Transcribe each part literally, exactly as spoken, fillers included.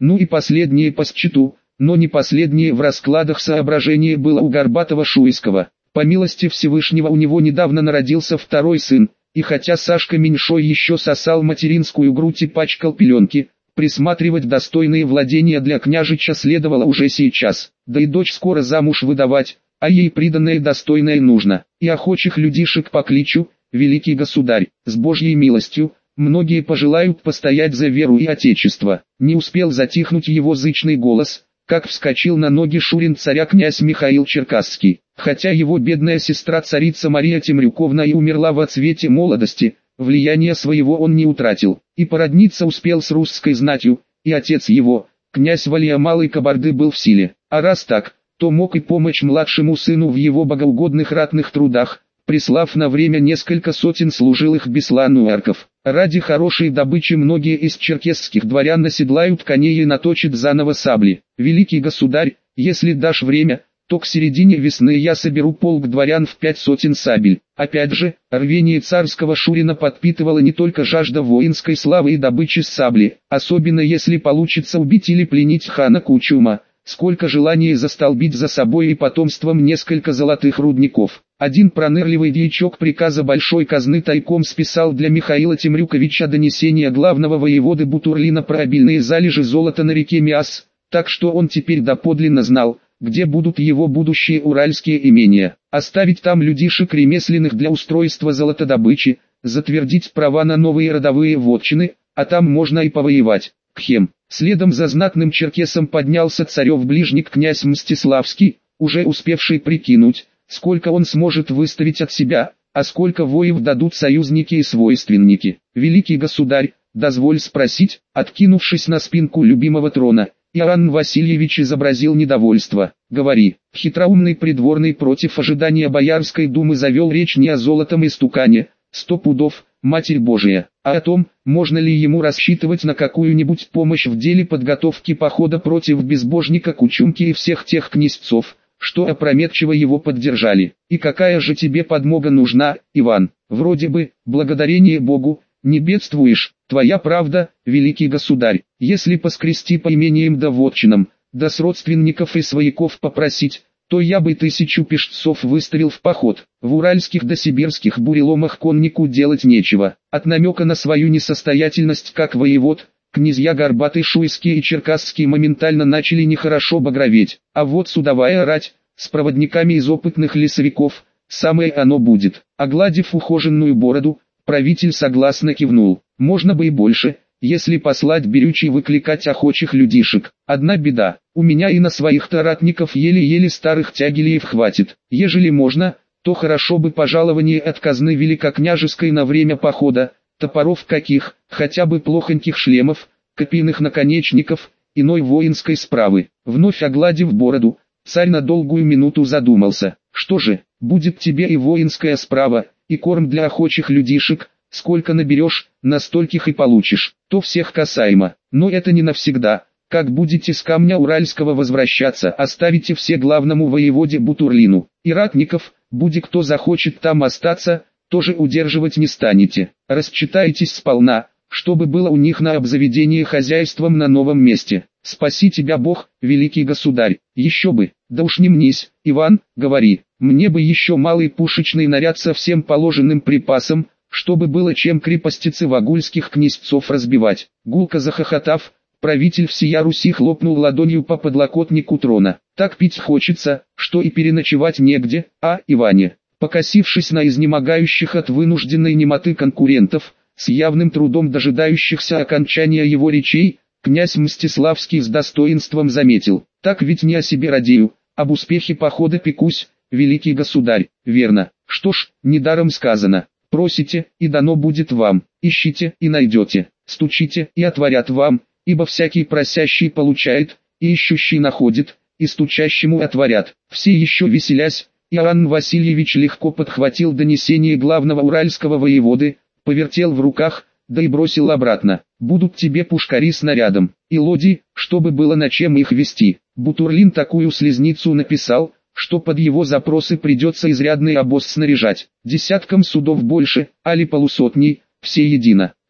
Ну и последнее по счету, но не последнее в раскладах соображение было у Горбатова-Шуйского. По милости Всевышнего у него недавно народился второй сын, и хотя Сашка меньшой еще сосал материнскую грудь и пачкал пеленки, присматривать достойные владения для княжича следовало уже сейчас, да и дочь скоро замуж выдавать, а ей приданное достойное нужно, и охочих людишек по кличу, великий государь, с Божьей милостью, многие пожелают постоять за веру и отечество. Не успел затихнуть его зычный голос, как вскочил на ноги шурин царя князь Михаил Черкасский. Хотя его бедная сестра царица Мария Темрюковна и умерла во цвете молодости, влияния своего он не утратил, и породниться успел с русской знатью, и отец его, князь Валия Малой Кабарды, был в силе. А раз так, то мог и помочь младшему сыну в его богоугодных ратных трудах, прислав на время несколько сотен служилых беслануэрков. Ради хорошей добычи многие из черкесских дворян наседлают коней и наточат заново сабли. Великий государь, если дашь время, то к середине весны я соберу полк дворян в пять сотен сабель. Опять же, рвение царского шурина подпитывало не только жажда воинской славы и добычи сабли, особенно если получится убить или пленить хана Кучума, сколько желания застолбить за собой и потомством несколько золотых рудников. Один пронырливый дьячок приказа большой казны тайком списал для Михаила Темрюковича донесение главного воеводы Бутурлина про обильные залежи золота на реке Миас, так что он теперь доподлинно знал, где будут его будущие уральские имения, оставить там людишек ремесленных для устройства золотодобычи, затвердить права на новые родовые вотчины, а там можно и повоевать. Кхем. Следом за знатным черкесом поднялся царев-ближник князь Мстиславский, уже успевший прикинуть, сколько он сможет выставить от себя, а сколько воев дадут союзники и свойственники. Великий государь, дозволь спросить, откинувшись на спинку любимого трона, Иоанн Васильевич изобразил недовольство. Говори. Хитроумный придворный против ожидания Боярской думы завел речь не о золотом истукане, сто пудов, Матерь Божия, а о том, можно ли ему рассчитывать на какую-нибудь помощь в деле подготовки похода против безбожника Кучумки и всех тех князцов, что опрометчиво его поддержали. И какая же тебе подмога нужна, Иван? Вроде бы, благодарение Богу, не бедствуешь, твоя правда, великий государь. Если поскрести по имениям да вотчинам, да с родственников и свояков попросить, то я бы тысячу пешцов выставил в поход. В уральских да сибирских буреломах коннику делать нечего. От намека на свою несостоятельность как воевод, князья Горбатый, Шуйский и Черкасский моментально начали нехорошо багроветь. А вот судовая рать, с проводниками из опытных лесовиков, самое оно будет. Огладив ухоженную бороду, правитель согласно кивнул. Можно бы и больше, если послать берючий выкликать охочих людишек. Одна беда, у меня и на своих-то ратников еле-еле старых тягелеев хватит. Ежели можно, то хорошо бы пожалование от казны великокняжеской на время похода, топоров каких, хотя бы плохоньких шлемов, копейных наконечников, иной воинской справы. Вновь огладив бороду, царь на долгую минуту задумался. Что же, будет тебе и воинская справа, и корм для охочих людишек, сколько наберешь, на стольких и получишь, то всех касаемо. Но это не навсегда. Как будете с камня Уральского возвращаться, оставите все главному воеводе Бутурлину. И ратников, будь кто захочет там остаться, тоже удерживать не станете. Расчитайтесь сполна, чтобы было у них на обзаведение хозяйством на новом месте. Спаси тебя Бог, великий государь. Еще бы, да уж не мнись, Иван, говори. Мне бы еще малый пушечный наряд со всем положенным припасом, чтобы было чем крепостицы вагульских князцов разбивать. Гулко захохотав, правитель всея Руси хлопнул ладонью по подлокотнику трона. Так пить хочется, что и переночевать негде, а, Иване, покосившись на изнемогающих от вынужденной немоты конкурентов, с явным трудом дожидающихся окончания его речей, князь Мстиславский с достоинством заметил: так ведь не о себе радею, об успехе похода пекусь, великий государь. Верно, что ж, недаром сказано. Просите, и дано будет вам, ищите, и найдете, стучите, и отворят вам, ибо всякий просящий получает, и ищущий находит, и стучащему отворят. Все еще веселясь, Иоанн Васильевич легко подхватил донесение главного уральского воеводы, повертел в руках, да и бросил обратно. Будут тебе пушкари снарядом, и лоди, чтобы было на чем их вести. Бутурлин такую слезницу написал, что под его запросы придется изрядный обоз снаряжать. Десятком судов больше, али полусотней, все едино.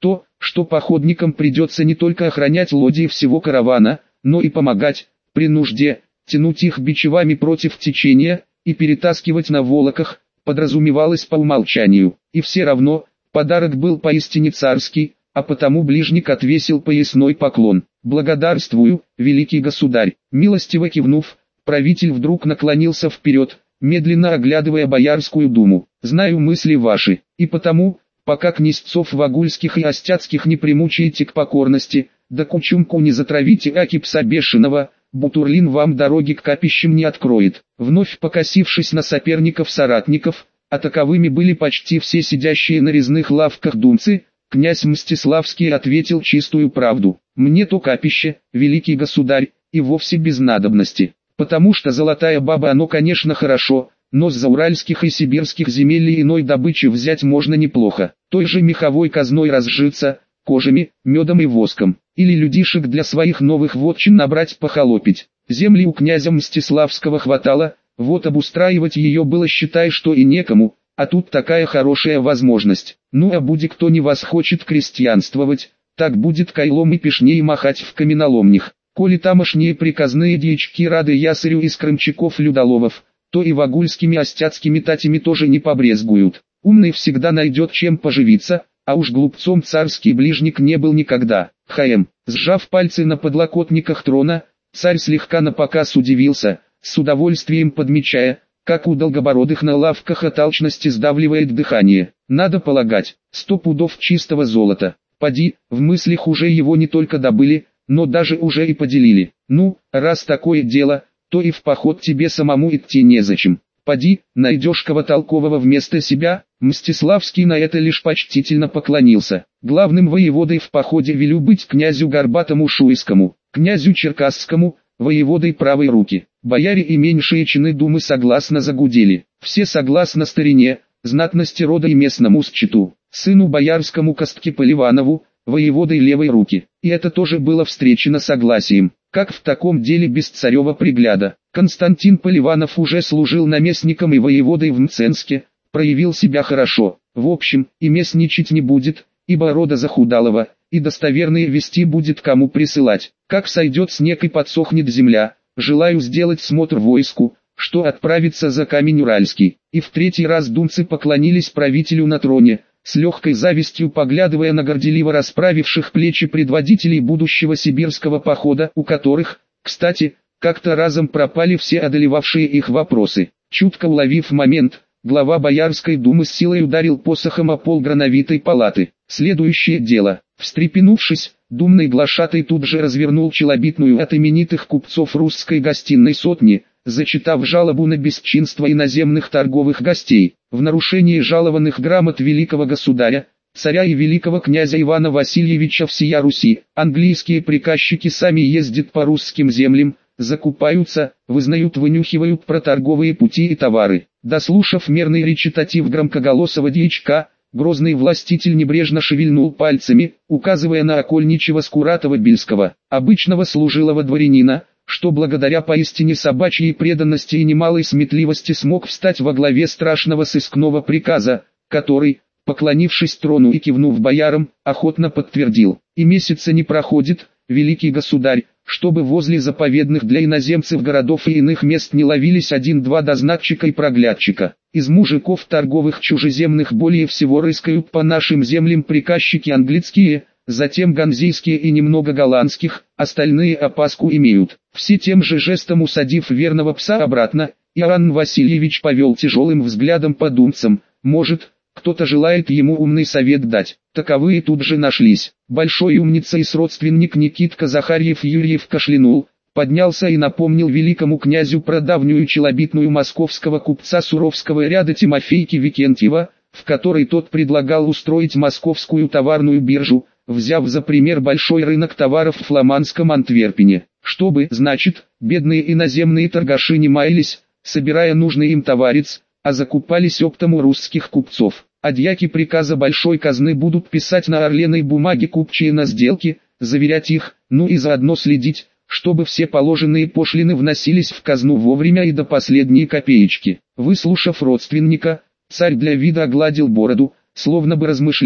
То, что походникам придется не только охранять лодии всего каравана, но и помогать, при нужде, тянуть их бичевами против течения и перетаскивать на волоках, подразумевалось по умолчанию. И все равно, подарок был поистине царский, а потому ближник отвесил поясной поклон. «Благодарствую, великий государь». Милостиво кивнув, правитель вдруг наклонился вперед, медленно оглядывая Боярскую думу. «Знаю мысли ваши, и потому, пока князцов вагульских и остяцких не примучаете к покорности, да кучумку не затравите аки пса бешеного, Бутурлин вам дороги к капищам не откроет». Вновь покосившись на соперников-соратников, а таковыми были почти все сидящие на резных лавках думцы, князь Мстиславский ответил чистую правду: «Мне то капище, великий государь, и вовсе без надобности, потому что золотая баба оно конечно хорошо, но с зауральских и сибирских земель и иной добычи взять можно неплохо, той же меховой казной разжиться, кожами, медом и воском, или людишек для своих новых вотчин набрать похолопить. Земли у князя Мстиславского хватало, вот обустраивать ее было считай что и некому, а тут такая хорошая возможность. Ну а буди кто не вас хочет крестьянствовать, так будет кайлом и пешней махать в каменоломнях. Коли тамошние приказные дьячки рады ясырю из крымчаков-людоловов, то и вагульскими остяцкими татями тоже не побрезгуют. Умный всегда найдет чем поживиться, а уж глупцом царский ближник не был никогда. Хаем, сжав пальцы на подлокотниках трона, царь слегка напоказ удивился, с удовольствием подмечая, как у долгобородых на лавках от алчности сдавливает дыхание. Надо полагать, сто пудов чистого золота. Поди, в мыслях уже его не только добыли, но даже уже и поделили. Ну, раз такое дело, то и в поход тебе самому идти незачем. Поди, найдешь кого толкового вместо себя. Мстиславский на это лишь почтительно поклонился. Главным воеводой в походе велю быть князю Горбатому Шуйскому, князю Черкасскому, воеводой правой руки. Бояре и меньшие чины думы согласно загудели. Все согласно старине, знатности рода и местному счету. Сыну боярскому Костке Поливанову, воеводой левой руки. И это тоже было встречено согласием. Как в таком деле без царева пригляда? Константин Поливанов уже служил наместником и воеводой в Мценске, проявил себя хорошо. В общем, и местничать не будет, ибо рода захудалого, и достоверные вести будет кому присылать. Как сойдет снег и подсохнет земля, желаю сделать смотр войску, что отправится за камень Уральский. И в третий раз думцы поклонились правителю на троне, с легкой завистью поглядывая на горделиво расправивших плечи предводителей будущего сибирского похода, у которых, кстати, как-то разом пропали все одолевавшие их вопросы. Чутко уловив момент, глава Боярской думы с силой ударил посохом о пол грановитой палаты. Следующее дело. Встрепенувшись, думный глашатай тут же развернул челобитную от именитых купцов русской гостиной сотни, зачитав жалобу на бесчинство иноземных торговых гостей, в нарушении жалованных грамот великого государя, царя и великого князя Ивана Васильевича всея Руси. Английские приказчики сами ездят по русским землям, закупаются, вызнают, вынюхивают про торговые пути и товары. Дослушав мерный речитатив громкоголосого дьячка, грозный властитель небрежно шевельнул пальцами, указывая на окольничего Скуратова-Бельского, обычного служилого дворянина, что благодаря поистине собачьей преданности и немалой сметливости смог встать во главе страшного сыскного приказа, который, поклонившись трону и кивнув боярам, охотно подтвердил: «И месяца не проходит, великий государь, чтобы возле заповедных для иноземцев городов и иных мест не ловились один-два дознатчика и проглядчика. Из мужиков торговых чужеземных более всего рыскают по нашим землям приказчики английские, затем ганзейские и немного голландских, остальные опаску имеют». Все тем же жестом усадив верного пса обратно, Иоанн Васильевич повел тяжелым взглядом по думцам: «Может, кто-то желает ему умный совет дать». Таковые тут же нашлись. Большой умница и сродственник Никитка Захарьев-Юрьев кашлянул, поднялся и напомнил великому князю про давнюю челобитную московского купца Суровского ряда Тимофейки Викентьева, в которой тот предлагал устроить московскую товарную биржу, взяв за пример большой рынок товаров в фламандском Антверпене, чтобы, значит, бедные иноземные торгаши не маялись, собирая нужный им товарец, а закупались оптом у русских купцов. А дьяки приказа большой казны будут писать на орленой бумаге купчие на сделки, заверять их, ну и заодно следить, чтобы все положенные пошлины вносились в казну вовремя и до последней копеечки. Выслушав родственника, царь для вида огладил бороду, словно бы размышляя,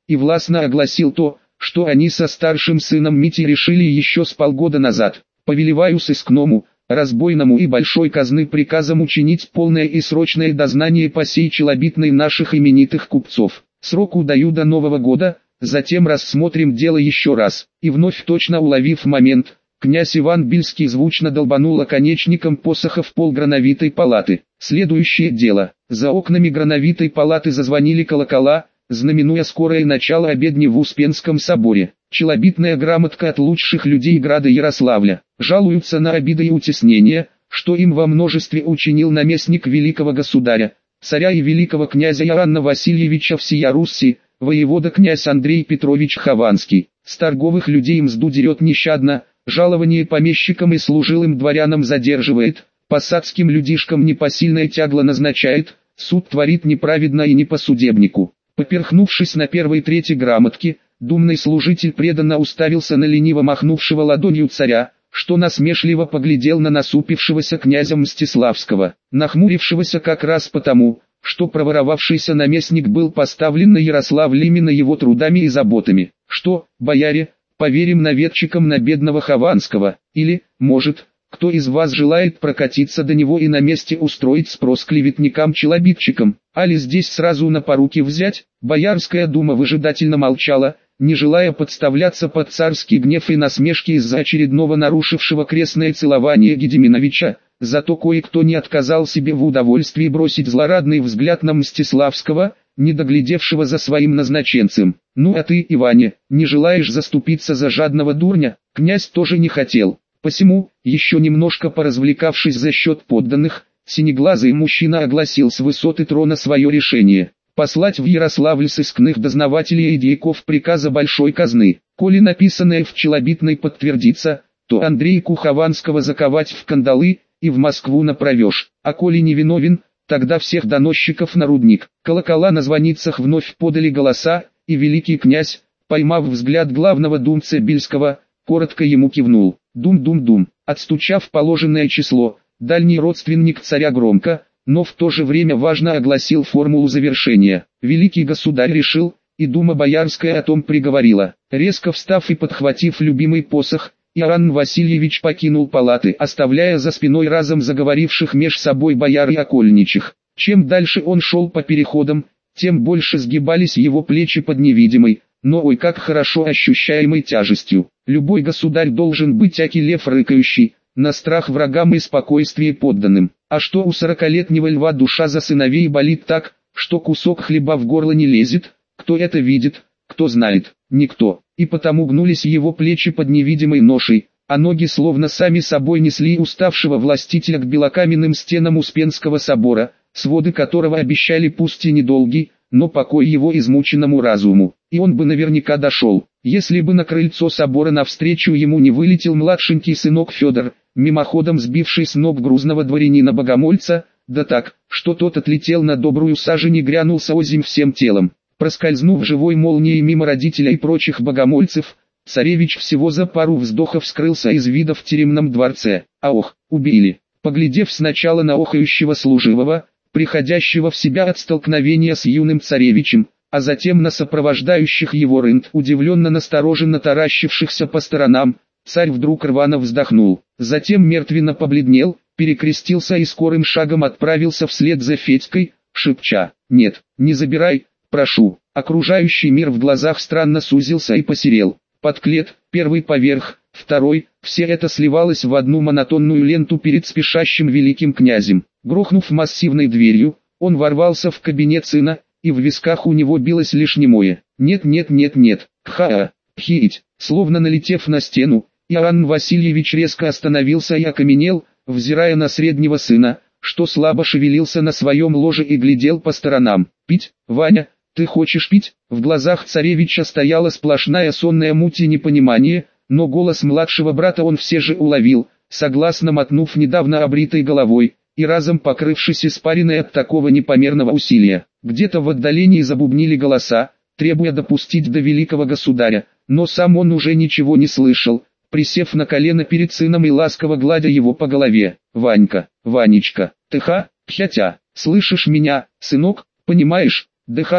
и властно огласил то, что они со старшим сыном Митей решили еще с полгода назад. «Повелеваю сыскному, разбойному и большой казны приказом учинить полное и срочное дознание по сей челобитной наших именитых купцов. Сроку даю до Нового года, затем рассмотрим дело еще раз». И вновь точно уловив момент, князь Иван Бельский звучно долбанул оконечником посоха в пол грановитой палаты. Следующее дело. За окнами грановитой палаты зазвонили колокола, знаменуя скорое начало обедни в Успенском соборе. Челобитная грамотка от лучших людей града Ярославля. Жалуются на обиды и утеснения, что им во множестве учинил наместник великого государя, царя и великого князя Иоанна Васильевича всея Руси, воевода князь Андрей Петрович Хованский. С торговых людей мзду дерет нещадно, жалование помещикам и служилым дворянам задерживает, посадским людишкам непосильное тягло назначает, суд творит неправедно и не по судебнику. Поперхнувшись на первой трети грамотки, думный служитель преданно уставился на лениво махнувшего ладонью царя, что насмешливо поглядел на насупившегося князя Мстиславского, нахмурившегося как раз потому, что проворовавшийся наместник был поставлен на Ярославль именно его трудами и заботами. «Что, бояре, поверим наведчикам на бедного Хованского, или, может, кто из вас желает прокатиться до него и на месте устроить спрос клеветникам-челобитчикам, али здесь сразу на поруки взять?» Боярская дума выжидательно молчала, не желая подставляться под царский гнев и насмешки из-за очередного нарушившего крестное целование Гедеминовича. Зато кое-кто не отказал себе в удовольствии бросить злорадный взгляд на Мстиславского, не доглядевшего за своим назначенцем. «Ну а ты, Иване, не желаешь заступиться за жадного дурня?» Князь тоже не хотел. Посему, еще немножко поразвлекавшись за счет подданных, синеглазый мужчина огласил с высоты трона свое решение. Послать в Ярославль сыскных дознавателей и дьяков приказа большой казны. Коли написанное в челобитной подтвердится, то Андрейку Хованского заковать в кандалы и в Москву направешь, а коли не виновен, тогда всех доносчиков на рудник. Колокола на звонницах вновь подали голоса, и великий князь, поймав взгляд главного думца Бельского, коротко ему кивнул. Дум-дум-дум, отстучав положенное число, дальний родственник царя громко, но в то же время важно огласил формулу завершения. Великий государь решил, и дума боярская о том приговорила. Резко встав и подхватив любимый посох, Иоанн Васильевич покинул палаты, оставляя за спиной разом заговоривших меж собой бояр и окольничих. Чем дальше он шел по переходам, тем больше сгибались его плечи под невидимой, но ой как хорошо ощущаемой тяжестью. Любой государь должен быть аки лев рыкающий, на страх врагам и спокойствие подданным. А что у сорокалетнего льва душа за сыновей болит так, что кусок хлеба в горло не лезет? Кто это видит, кто знает? Никто. И потому гнулись его плечи под невидимой ношей, а ноги словно сами собой несли уставшего властителя к белокаменным стенам Успенского собора, своды которого обещали пусть и недолгий, но покой его измученному разуму. И он бы наверняка дошел, если бы на крыльцо собора навстречу ему не вылетел младшенький сынок Федор, мимоходом сбивший с ног грузного дворянина-богомольца, да так, что тот отлетел на добрую сажень и грянулся озимь всем телом. Проскользнув живой молнией мимо родителя и прочих богомольцев, царевич всего за пару вздохов скрылся из вида в тюремном дворце. А ох, убили. Поглядев сначала на охающего служивого, приходящего в себя от столкновения с юным царевичем, а затем на сопровождающих его рынд, удивленно настороженно таращившихся по сторонам, царь вдруг рвано вздохнул, затем мертвенно побледнел, перекрестился и скорым шагом отправился вслед за Федькой, шепча: «Нет, не забирай, прошу». Окружающий мир в глазах странно сузился и посерел. Подклет, первый поверх, второй, все это сливалось в одну монотонную ленту перед спешащим великим князем. Грохнув массивной дверью, он ворвался в кабинет сына, и в висках у него билось лишь немое: «Нет, нет, нет, нет, ха-а, хить». Словно налетев на стену, Иоанн Васильевич резко остановился и окаменел, взирая на среднего сына, что слабо шевелился на своем ложе и глядел по сторонам. «Пить, Ваня, ты хочешь пить?» В глазах царевича стояла сплошная сонная муть и непонимание, но голос младшего брата он все же уловил, согласно мотнув недавно обритой головой, и разом покрывшись испариной от такого непомерного усилия. Где-то в отдалении забубнили голоса, требуя допустить до великого государя, но сам он уже ничего не слышал, присев на колено перед сыном и ласково гладя его по голове. «Ванька, Ванечка, ты ха, хятя, слышишь меня, сынок, понимаешь, да ха-а,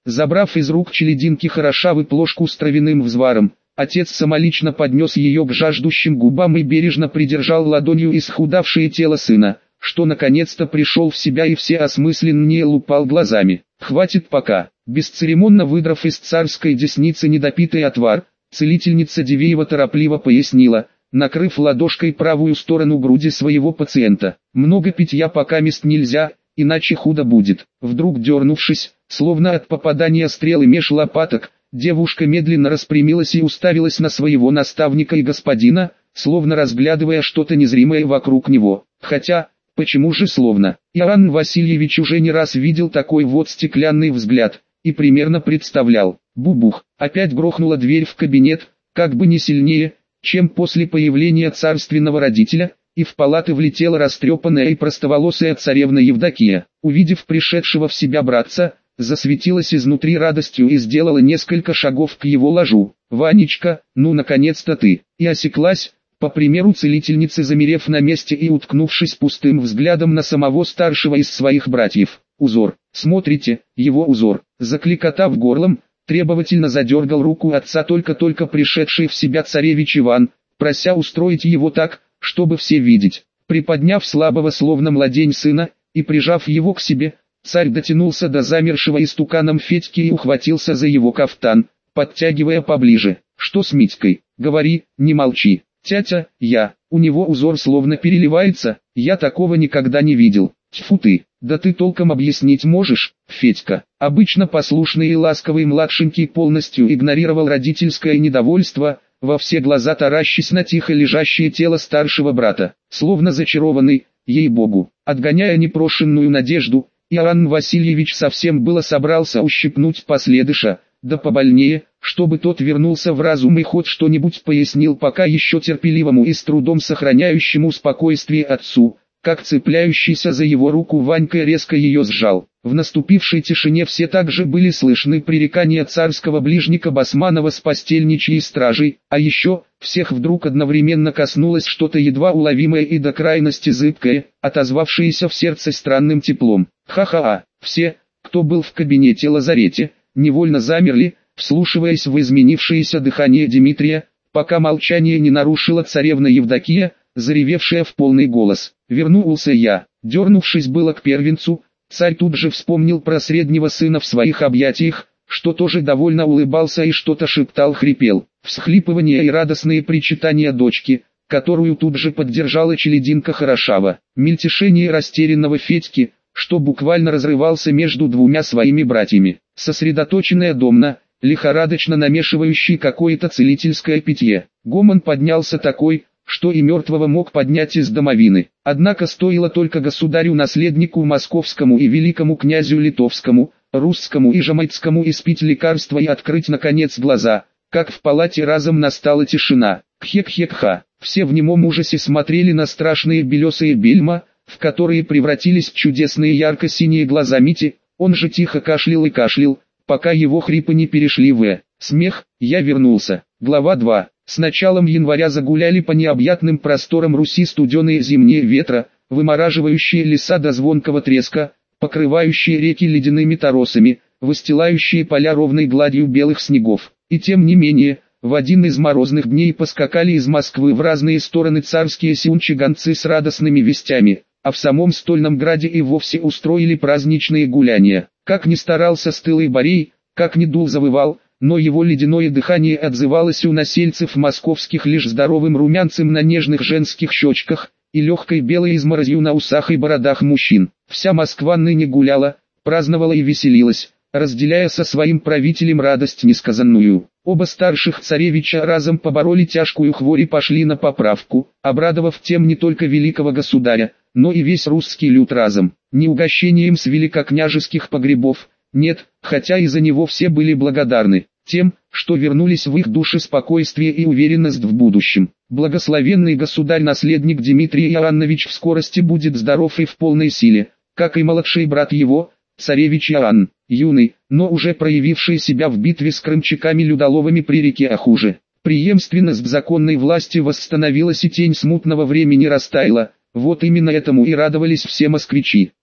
Забрав из рук челядинки Хорошавы плошку с травяным взваром, отец самолично поднес ее к жаждущим губам и бережно придержал ладонью исхудавшее тело сына, что наконец-то пришел в себя и все осмысленнее лупал глазами. «Хватит пока». Бесцеремонно выдрав из царской десницы недопитый отвар, целительница Дивеева торопливо пояснила, накрыв ладошкой правую сторону груди своего пациента. «Много питья пока мест нельзя, иначе худо будет». Вдруг дернувшись, словно от попадания стрелы меж лопаток, девушка медленно распрямилась и уставилась на своего наставника и господина, словно разглядывая что-то незримое вокруг него. Хотя, почему же словно? Иоанн Васильевич уже не раз видел такой вот стеклянный взгляд, и примерно представлял. Бубух, опять грохнула дверь в кабинет, как бы не сильнее, чем после появления царственного родителя, и в палаты влетела растрепанная и простоволосая царевна Евдокия. Увидев пришедшего в себя братца, засветилась изнутри радостью и сделала несколько шагов к его ложу. «Ванечка, ну наконец-то ты!» И осеклась, по примеру целительницы, замерев на месте и уткнувшись пустым взглядом на самого старшего из своих братьев. «Узор, смотрите, его узор!» Закликотав горлом, требовательно задергал руку отца только-только пришедший в себя царевич Иван, прося устроить его так, чтобы все видеть. Приподняв слабого словно младень сына, и прижав его к себе, царь дотянулся до замершего истуканом Федьки и ухватился за его кафтан, подтягивая поближе. «Что с Митькой? Говори, не молчи». «Тятя, я, у него узор словно переливается, я такого никогда не видел». «Тьфу ты, да ты толком объяснить можешь?» Федька, обычно послушный и ласковый младшенький, полностью игнорировал родительское недовольство, во все глаза таращась на тихо лежащее тело старшего брата, словно зачарованный, ей-богу, отгоняя непрошенную надежду. Иоанн Васильевич совсем было собрался ущипнуть последыша, да побольнее, чтобы тот вернулся в разум и хоть что-нибудь пояснил пока еще терпеливому и с трудом сохраняющему спокойствие отцу, как цепляющийся за его руку Ванька резко ее сжал. В наступившей тишине все также были слышны пререкания царского ближника Басманова с постельничьей стражей, а еще, всех вдруг одновременно коснулось что-то едва уловимое и до крайности зыбкое, отозвавшееся в сердце странным теплом. Ха-ха-а, все, кто был в кабинете лазарете, невольно замерли, вслушиваясь в изменившееся дыхание Дмитрия, пока молчание не нарушила царевна Евдокия, заревевшая в полный голос. «Вернулся я». Дернувшись было к первенцу, царь тут же вспомнил про среднего сына в своих объятиях, что тоже довольно улыбался и что-то шептал, хрипел. Всхлипывания и радостные причитания дочки, которую тут же поддержала челядинка Хорошава. Мельтешение растерянного Федьки, что буквально разрывался между двумя своими братьями. Сосредоточенная Домна, лихорадочно намешивающий какое-то целительское питье. Гомон поднялся такой, что и мертвого мог поднять из домовины. Однако стоило только государю-наследнику московскому и великому князю литовскому, русскому и жамайцкому испить лекарства и открыть наконец глаза, как в палате разом настала тишина. Кхек-хек-ха. Все в немом ужасе смотрели на страшные белесые бельма, в которые превратились чудесные ярко-синие глаза Мити. Он же тихо кашлял и кашлял, пока его хрипы не перешли в смех. Я вернулся. Глава два. С началом января загуляли по необъятным просторам Руси студеные зимние ветра, вымораживающие леса до звонкого треска, покрывающие реки ледяными торосами, выстилающие поля ровной гладью белых снегов. И тем не менее, в один из морозных дней поскакали из Москвы в разные стороны царские сюнчи-гонцы с радостными вестями, а в самом Стольном Граде и вовсе устроили праздничные гуляния. Как ни старался стылый Борей, как ни дул завывал, но его ледяное дыхание отзывалось у насельцев московских лишь здоровым румянцем на нежных женских щечках и легкой белой изморозью на усах и бородах мужчин. Вся Москва ныне гуляла, праздновала и веселилась, разделяя со своим правителем радость несказанную. Оба старших царевича разом побороли тяжкую хворь и пошли на поправку, обрадовав тем не только великого государя, но и весь русский люд разом. Не угощением с великокняжеских погребов, нет, хотя и за него все были благодарны, тем, что вернулись в их души спокойствие и уверенность в будущем. Благословенный государь-наследник Дмитрий Иоаннович в скорости будет здоров и в полной силе, как и младший брат его, царевич Иоанн, юный, но уже проявивший себя в битве с крымчаками-людоловами при реке Ахуже. Преемственность законной власти восстановилась и тень смутного времени растаяла. Вот именно этому и радовались все москвичи.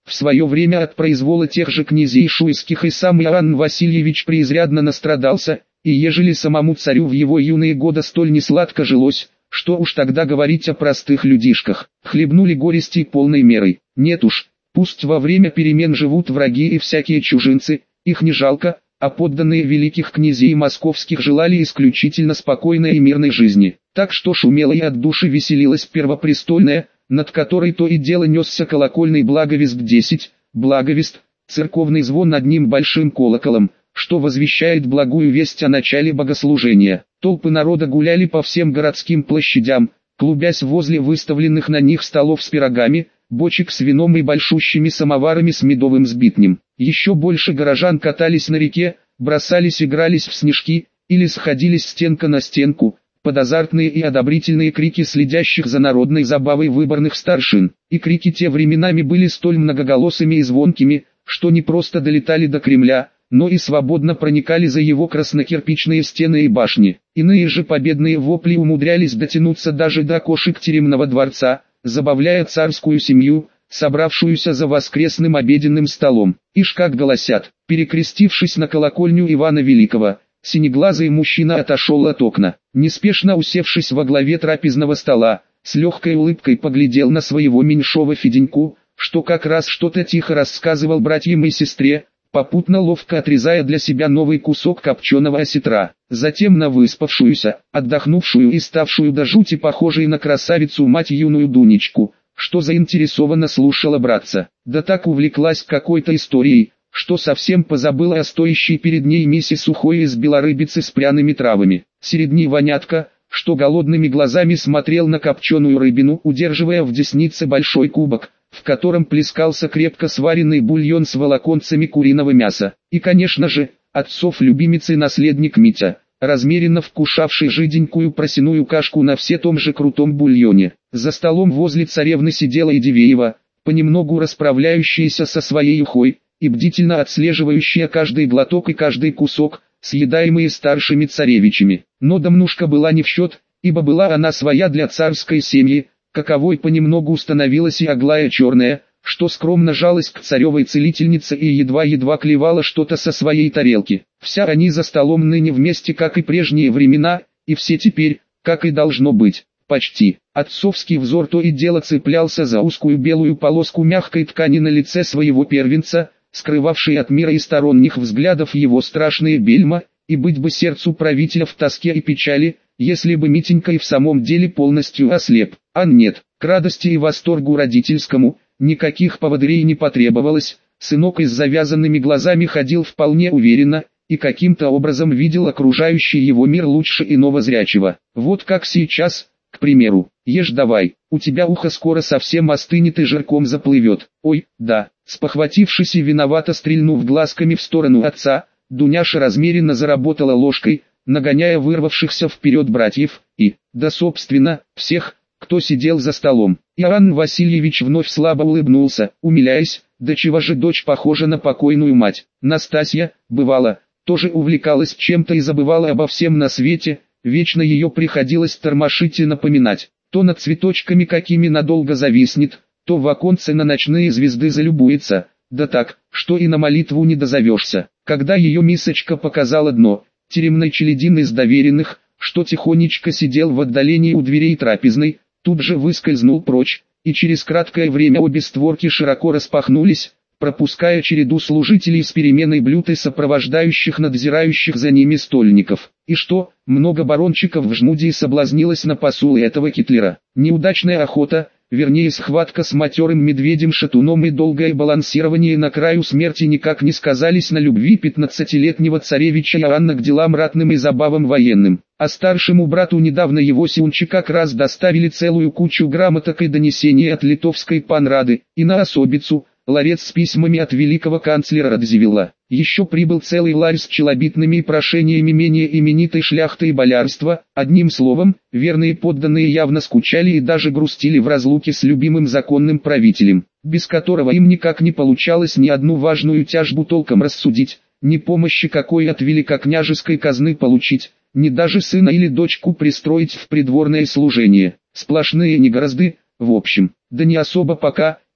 В свое время от произвола тех же князей шуйских и сам Иоанн Васильевич преизрядно настрадался, и ежели самому царю в его юные годы столь несладко жилось, что уж тогда говорить о простых людишках, хлебнули горестей полной мерой. Нет уж, пусть во время перемен живут враги и всякие чужинцы, их не жалко, а подданные великих князей московских желали исключительно спокойной и мирной жизни. Так что шумела и от души веселилась первопрестольная, над которой то и дело несся колокольный благовест десять, благовест, церковный звон одним большим колоколом, что возвещает благую весть о начале богослужения. Толпы народа гуляли по всем городским площадям, клубясь возле выставленных на них столов с пирогами, бочек с вином и большущими самоварами с медовым сбитнем. Еще больше горожан катались на реке, бросались, игрались в снежки, или сходились стенка на стенку, под азартные и одобрительные крики следящих за народной забавой выборных старшин. И крики те временами были столь многоголосыми и звонкими, что не просто долетали до Кремля, но и свободно проникали за его краснокирпичные стены и башни. Иные же победные вопли умудрялись дотянуться даже до окошек тюремного дворца, забавляя царскую семью, собравшуюся за воскресным обеденным столом. Ишь как голосят, перекрестившись на колокольню Ивана Великого, синеглазый мужчина отошел от окна, неспешно усевшись во главе трапезного стола, с легкой улыбкой поглядел на своего меньшого Феденьку, что как раз что-то тихо рассказывал братьям и сестре, попутно ловко отрезая для себя новый кусок копченого осетра. Затем на выспавшуюся, отдохнувшую и ставшую до жути похожей на красавицу мать юную Дунечку, что заинтересованно слушала братца, да так увлеклась какой-то историей, что совсем позабыла о стоящей перед ней мисе сухой из белорыбицы с пряными травами. Середний Ванятка, что голодными глазами смотрел на копченую рыбину, удерживая в деснице большой кубок, в котором плескался крепко сваренный бульон с волоконцами куриного мяса. И, конечно же, отцов любимец и наследник Митя, размеренно вкушавший жиденькую просяную кашку на все том же крутом бульоне. За столом возле царевны сидела и Дивеева, понемногу расправляющаяся со своей ухой, и бдительно отслеживающая каждый глоток и каждый кусок, съедаемые старшими царевичами. Но Домнушка была не в счет, ибо была она своя для царской семьи, каковой понемногу становилась и Аглая Черная, что скромно жалась к царевой целительнице и едва-едва клевала что-то со своей тарелки. Вся они за столом ныне вместе, как и прежние времена, и все теперь, как и должно быть, почти. Отцовский взор то и дело цеплялся за узкую белую полоску мягкой ткани на лице своего первенца, скрывавшей от мира и сторонних взглядов его страшные бельма, и быть бы сердцу правителя в тоске и печали, если бы Митенька и в самом деле полностью ослеп. А нет, к радости и восторгу родительскому, никаких поводырей не потребовалось, сынок с завязанными глазами ходил вполне уверенно, и каким-то образом видел окружающий его мир лучше иного зрячего. Вот как сейчас, к примеру, ешь давай, у тебя ухо скоро совсем остынет и жирком заплывет. Ой, да, спохватившись и виновато стрельнув глазками в сторону отца, Дуняша размеренно заработала ложкой, нагоняя вырвавшихся вперед братьев, и, да собственно, всех, кто сидел за столом. Иоанн Васильевич вновь слабо улыбнулся, умиляясь, да чего же дочь похожа на покойную мать. Настасья, бывало, тоже увлекалась чем-то и забывала обо всем на свете, вечно ее приходилось тормошить и напоминать. То над цветочками какими надолго зависнет, то в оконце на ночные звезды залюбуется, да так, что и на молитву не дозовешься. Когда ее мисочка показала дно, теремной челядин из доверенных, что тихонечко сидел в отдалении у дверей трапезной, тут же выскользнул прочь, и через краткое время обе створки широко распахнулись, пропуская череду служителей с переменой блюд и сопровождающих надзирающих за ними стольников. И что, много барончиков в Жмуде соблазнилось на посулы этого Гитлера. Неудачная охота, вернее схватка с матерым медведем-шатуном и долгое балансирование на краю смерти никак не сказались на любви пятнадцатилетнего царевича Иоанна к делам ратным и забавам военным. А старшему брату недавно его Сиунчи как раз доставили целую кучу грамоток и донесений от литовской панрады, и на особицу, ларец с письмами от великого канцлера Радзивилла. Еще прибыл целый ларь с челобитными и прошениями менее именитой шляхты и болярства. Одним словом, верные подданные явно скучали и даже грустили в разлуке с любимым законным правителем, без которого им никак не получалось ни одну важную тяжбу толком рассудить, ни помощи какой от великокняжеской казны получить, ни даже сына или дочку пристроить в придворное служение. Сплошные негоразды, в общем, да не особо пока,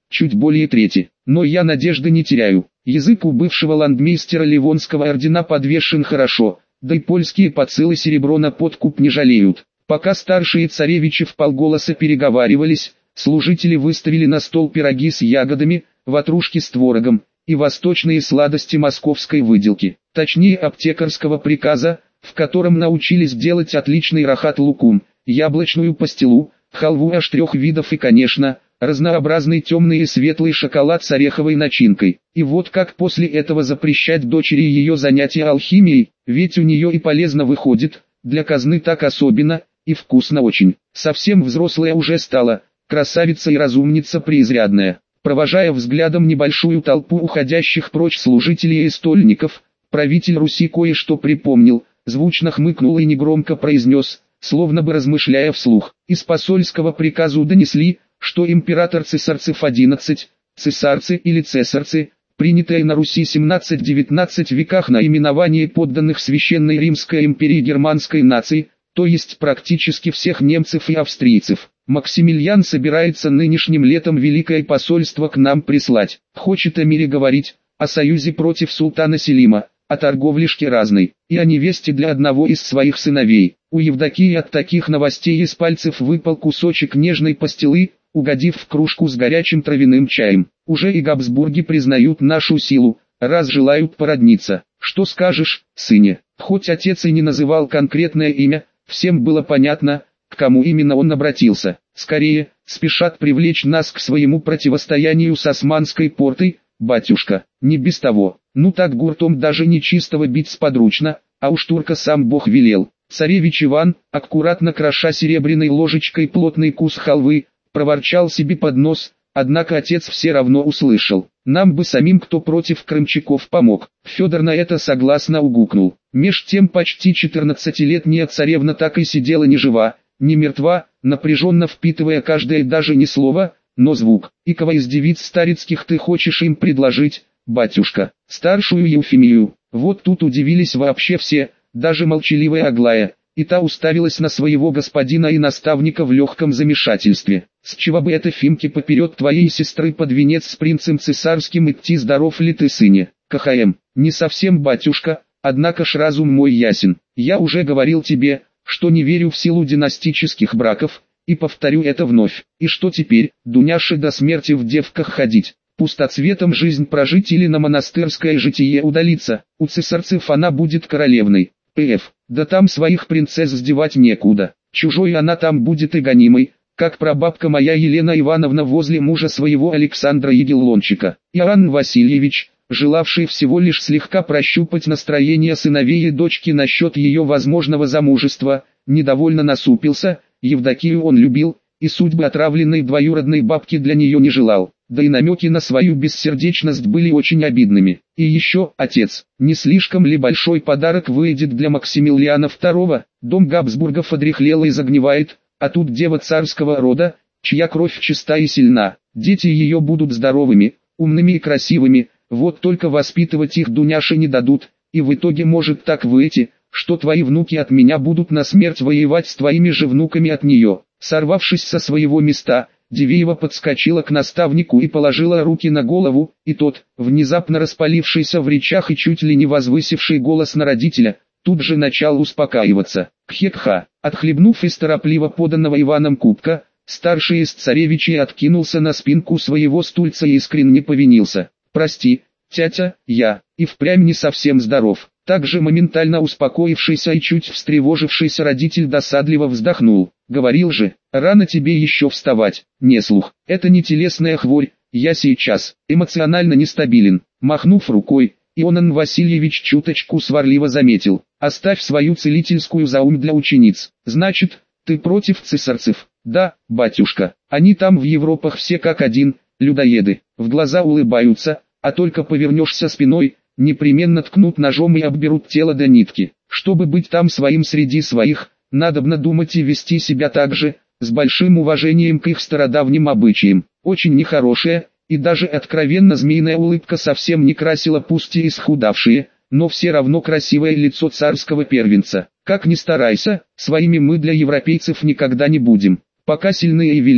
чуть более трети. Но я надежды не теряю. Язык у бывшего ландмейстера Ливонского ордена подвешен хорошо, да и польские подсылы серебро на подкуп не жалеют. Пока старшие царевичи вполголоса переговаривались, служители выставили на стол пироги с ягодами, ватрушки с творогом и восточные сладости московской выделки, точнее аптекарского приказа, в котором научились делать отличный рахат-лукум, яблочную пастилу, халву аж трех видов и, конечно, разнообразный темный и светлый шоколад с ореховой начинкой. И вот как после этого запрещать дочери ее занятия алхимией, ведь у нее и полезно выходит, для казны так особенно, и вкусно очень. Совсем взрослая уже стала, красавица и разумница преизрядная. Провожая взглядом небольшую толпу уходящих прочь служителей и стольников, правитель Руси кое-что припомнил, звучно хмыкнул и негромко произнес, словно бы размышляя вслух. Из посольского приказу донесли, что император цесарцев одиннадцать, цесарцы или цесарцы, принятое на Руси семнадцать-девятнадцать веках наименование подданных Священной Римской империи германской нации, то есть практически всех немцев и австрийцев. Максимилиан собирается нынешним летом Великое посольство к нам прислать. Хочет о мире говорить, о союзе против султана Селима, о торговлишке разной, и о невесте для одного из своих сыновей. У Евдокии от таких новостей из пальцев выпал кусочек нежной пастилы, угодив в кружку с горячим травяным чаем. Уже и Габсбурги признают нашу силу, раз желают породниться. Что скажешь, сыне? Хоть отец и не называл конкретное имя, всем было понятно, к кому именно он обратился. Скорее, спешат привлечь нас к своему противостоянию с османской портой, батюшка. Не без того. Ну так гуртом даже не чистого бить сподручно, а уж турка сам Бог велел. Царевич Иван, аккуратно кроша серебряной ложечкой плотный кус халвы, проворчал себе под нос, однако отец все равно услышал. Нам бы самим кто против крымчаков помог. Федор на это согласно угукнул. Меж тем почти четырнадцатилетняя царевна так и сидела ни жива, ни мертва, напряженно впитывая каждое даже не слово, но звук. И кого из девиц старицких ты хочешь им предложить, батюшка? Старшую Евфимию. Вот тут удивились вообще все, даже молчаливая Аглая, и та уставилась на своего господина и наставника в легком замешательстве. С чего бы это Фимке поперед твоей сестры под венец с принцем цесарским идти, здоров ли ты, сыне? КХМ, не совсем, батюшка, однако ж разум мой ясен. Я уже говорил тебе, что не верю в силу династических браков, и повторю это вновь. И что теперь, Дуняше до смерти в девках ходить, пустоцветом жизнь прожить или на монастырское житие удалиться? У цесарцев она будет королевной. Пф, да там своих принцесс сдевать некуда, чужой она там будет и гонимой, как прабабка моя Елена Ивановна возле мужа своего Александра Егеллончика. Иоанн Васильевич, желавший всего лишь слегка прощупать настроение сыновей и дочки насчет ее возможного замужества, недовольно насупился. Евдокию он любил, и судьбы отравленной двоюродной бабки для нее не желал, да и намеки на свою бессердечность были очень обидными. И еще, отец, не слишком ли большой подарок выйдет для Максимилиана второго? Дом Габсбургов одряхлел и загнивает, а тут дева царского рода, чья кровь чиста и сильна. Дети ее будут здоровыми, умными и красивыми, вот только воспитывать их Дуняше не дадут, и в итоге может так выйти, что твои внуки от меня будут на смерть воевать с твоими же внуками от нее. Сорвавшись со своего места, Дивеева подскочила к наставнику и положила руки на голову, и тот, внезапно распалившийся в речах и чуть ли не возвысивший голос на родителя, тут же начал успокаиваться. Кхе-кха, отхлебнув из торопливо поданного Иваном кубка, старший из царевичей откинулся на спинку своего стульца и искренне повинился. Прости, тятя, я и впрямь не совсем здоров. Также моментально успокоившийся и чуть встревожившийся родитель досадливо вздохнул. Говорил же, рано тебе еще вставать. Не слух, это не телесная хворь, я сейчас эмоционально нестабилен. Махнув рукой, Иоанн Васильевич чуточку сварливо заметил. Оставь свою целительскую заум для учениц. Значит, ты против цесарцев? Да, батюшка, они там в Европах все как один, людоеды. В глаза улыбаются, а только повернешься спиной, непременно ткнут ножом и обберут тело до нитки. Чтобы быть там своим среди своих, надобно думать и вести себя так же, с большим уважением к их стародавним обычаям. Очень нехорошая, и даже откровенно змеиная улыбка совсем не красила пусть и исхудавшие, но все равно красивое лицо царского первенца. Как ни старайся, своими мы для европейцев никогда не будем. Пока сильные и велики,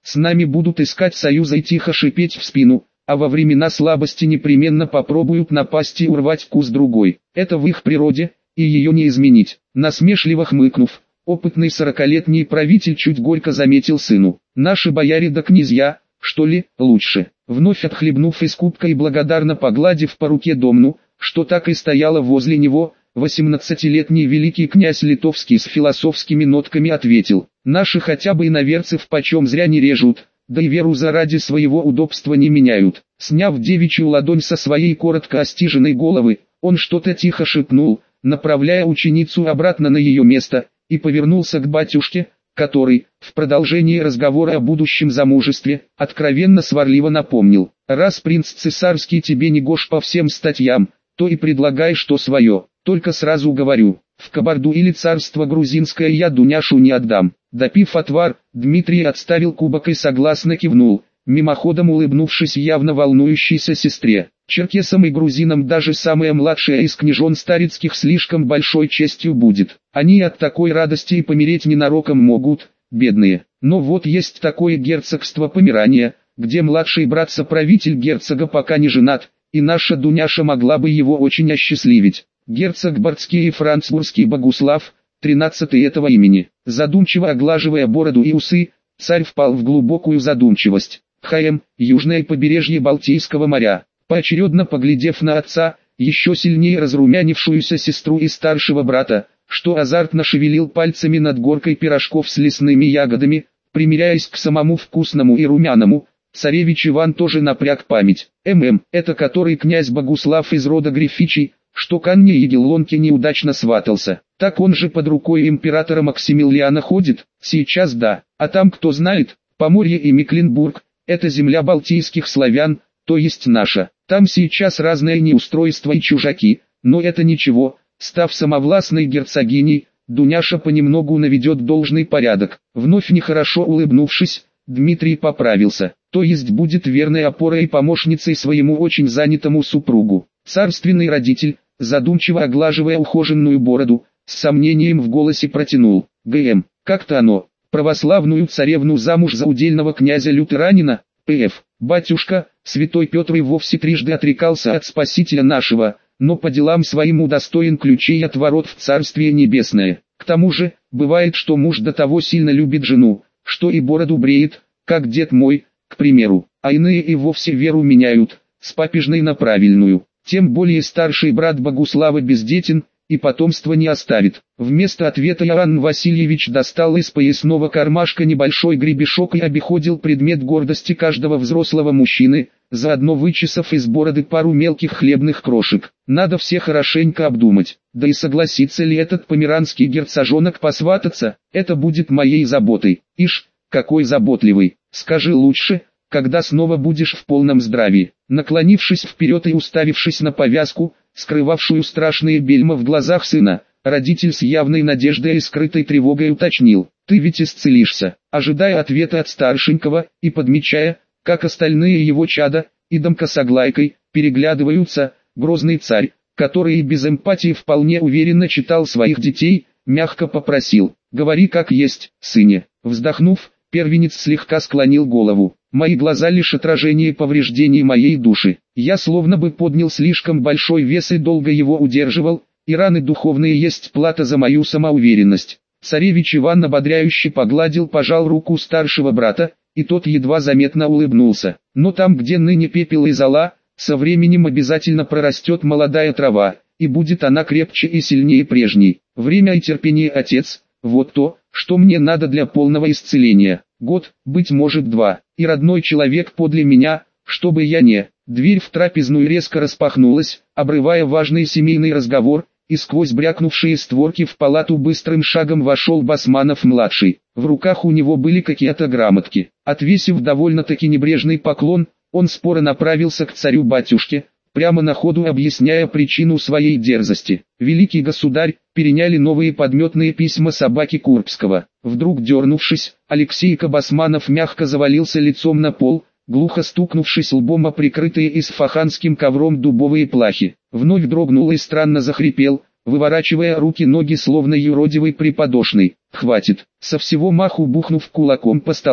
с нами будут искать союза и тихо шипеть в спину, а во времена слабости непременно попробуют напасть и урвать кус другой. Это в их природе, и ее не изменить. Насмешливо хмыкнув, опытный сорокалетний правитель чуть горько заметил сыну: наши бояре да князья, что ли, лучше. Вновь отхлебнув из кубка и благодарно погладив по руке Домну, что так и стояла возле него, восемнадцатилетний великий князь Литовский с философскими нотками ответил: наши хотя бы иноверцев почем зря не режут, да и веру заради своего удобства не меняют. Сняв девичью ладонь со своей коротко остриженной головы, он что-то тихо шепнул, направляя ученицу обратно на ее место, и повернулся к батюшке, который, в продолжении разговора о будущем замужестве, откровенно сварливо напомнил: раз принц цесарский тебе не гож по всем статьям, то и предлагай что свое, только сразу говорю, в Кабарду или царство грузинское я Дуняшу не отдам. Допив отвар, Дмитрий отставил кубок и согласно кивнул, мимоходом улыбнувшись явно волнующейся сестре. Черкесам и грузинам даже самая младшая из княжон Старицких слишком большой честью будет. Они от такой радости и помереть ненароком могут, бедные. Но вот есть такое герцогство Померания, где младший брат-соправитель герцога пока не женат, и наша Дуняша могла бы его очень осчастливить. Герцог Бардский и Францбургский Богуслав, тринадцатый этого имени. Задумчиво оглаживая бороду и усы, царь впал в глубокую задумчивость. ХМ, южное побережье Балтийского моря. Поочередно поглядев на отца, еще сильнее разрумянившуюся сестру и старшего брата, что азартно шевелил пальцами над горкой пирожков с лесными ягодами, примиряясь к самому вкусному и румяному, царевич Иван тоже напряг память. ММ, это который князь Богуслав из рода Грифичей, что к Анне Егеллонке неудачно сватался. Так он же под рукой императора Максимилиана ходит? Сейчас да, а там кто знает, Поморье и Мекленбург, это земля балтийских славян, то есть наша. Там сейчас разное неустройство и чужаки, но это ничего, став самовластной герцогиней, Дуняша понемногу наведет должный порядок. Вновь нехорошо улыбнувшись, Дмитрий поправился, то есть будет верной опорой и помощницей своему очень занятому супругу. Царственный родитель, задумчиво оглаживая ухоженную бороду, с сомнением в голосе протянул: ГМ, как-то оно, православную царевну замуж за удельного князя лютеранина? ПФ, батюшка, святой Петр и вовсе трижды отрекался от Спасителя нашего, но по делам своим удостоен ключей от ворот в Царствие Небесное. К тому же, бывает, что муж до того сильно любит жену, что и бороду бреет, как дед мой, к примеру, а иные и вовсе веру меняют, с папежной на правильную. Тем более старший брат Богуслава бездетен, и потомства не оставит. Вместо ответа Иоанн Васильевич достал из поясного кармашка небольшой гребешок и обиходил предмет гордости каждого взрослого мужчины, заодно вычесав из бороды пару мелких хлебных крошек. Надо все хорошенько обдумать. Да и согласится ли этот померанский герцожонок посвататься, это будет моей заботой. Ишь, какой заботливый, скажи лучше, когда снова будешь в полном здравии. Наклонившись вперед и уставившись на повязку, скрывавшую страшные бельма в глазах сына, родитель с явной надеждой и скрытой тревогой уточнил: ты ведь исцелишься? Ожидая ответа от старшенького, и подмечая, как остальные его чада, Идомка с Аглайкой, переглядываются, грозный царь, который и без эмпатии вполне уверенно читал своих детей, мягко попросил: говори как есть, сыне. Вздохнув, первенец слегка склонил голову. Мои глаза лишь отражение повреждений моей души. Я словно бы поднял слишком большой вес и долго его удерживал, и раны духовные есть плата за мою самоуверенность. Царевич Иван ободряюще погладил, пожал руку старшего брата, и тот едва заметно улыбнулся. Но там, где ныне пепел и зола, со временем обязательно прорастет молодая трава, и будет она крепче и сильнее прежней. Время и терпение, отец, вот то, что мне надо для полного исцеления. Год, быть может два, и родной человек подле меня, чтобы я не... Дверь в трапезную резко распахнулась, обрывая важный семейный разговор, и сквозь брякнувшие створки в палату быстрым шагом вошел Басманов-младший. В руках у него были какие-то грамотки. Отвесив довольно-таки небрежный поклон, он споро направился к царю-батюшке, прямо на ходу объясняя причину своей дерзости. Великий государь, переняли новые подметные письма собаки Курбского. Вдруг дернувшись, Алексейка Басманов мягко завалился лицом на пол, глухо стукнувшись лбом о прикрытые исфаханским ковром дубовые плахи. Вновь дрогнул и странно захрипел, выворачивая руки-ноги словно юродивый припадошный. Хватит. Со всего маху бухнув кулаком по столу,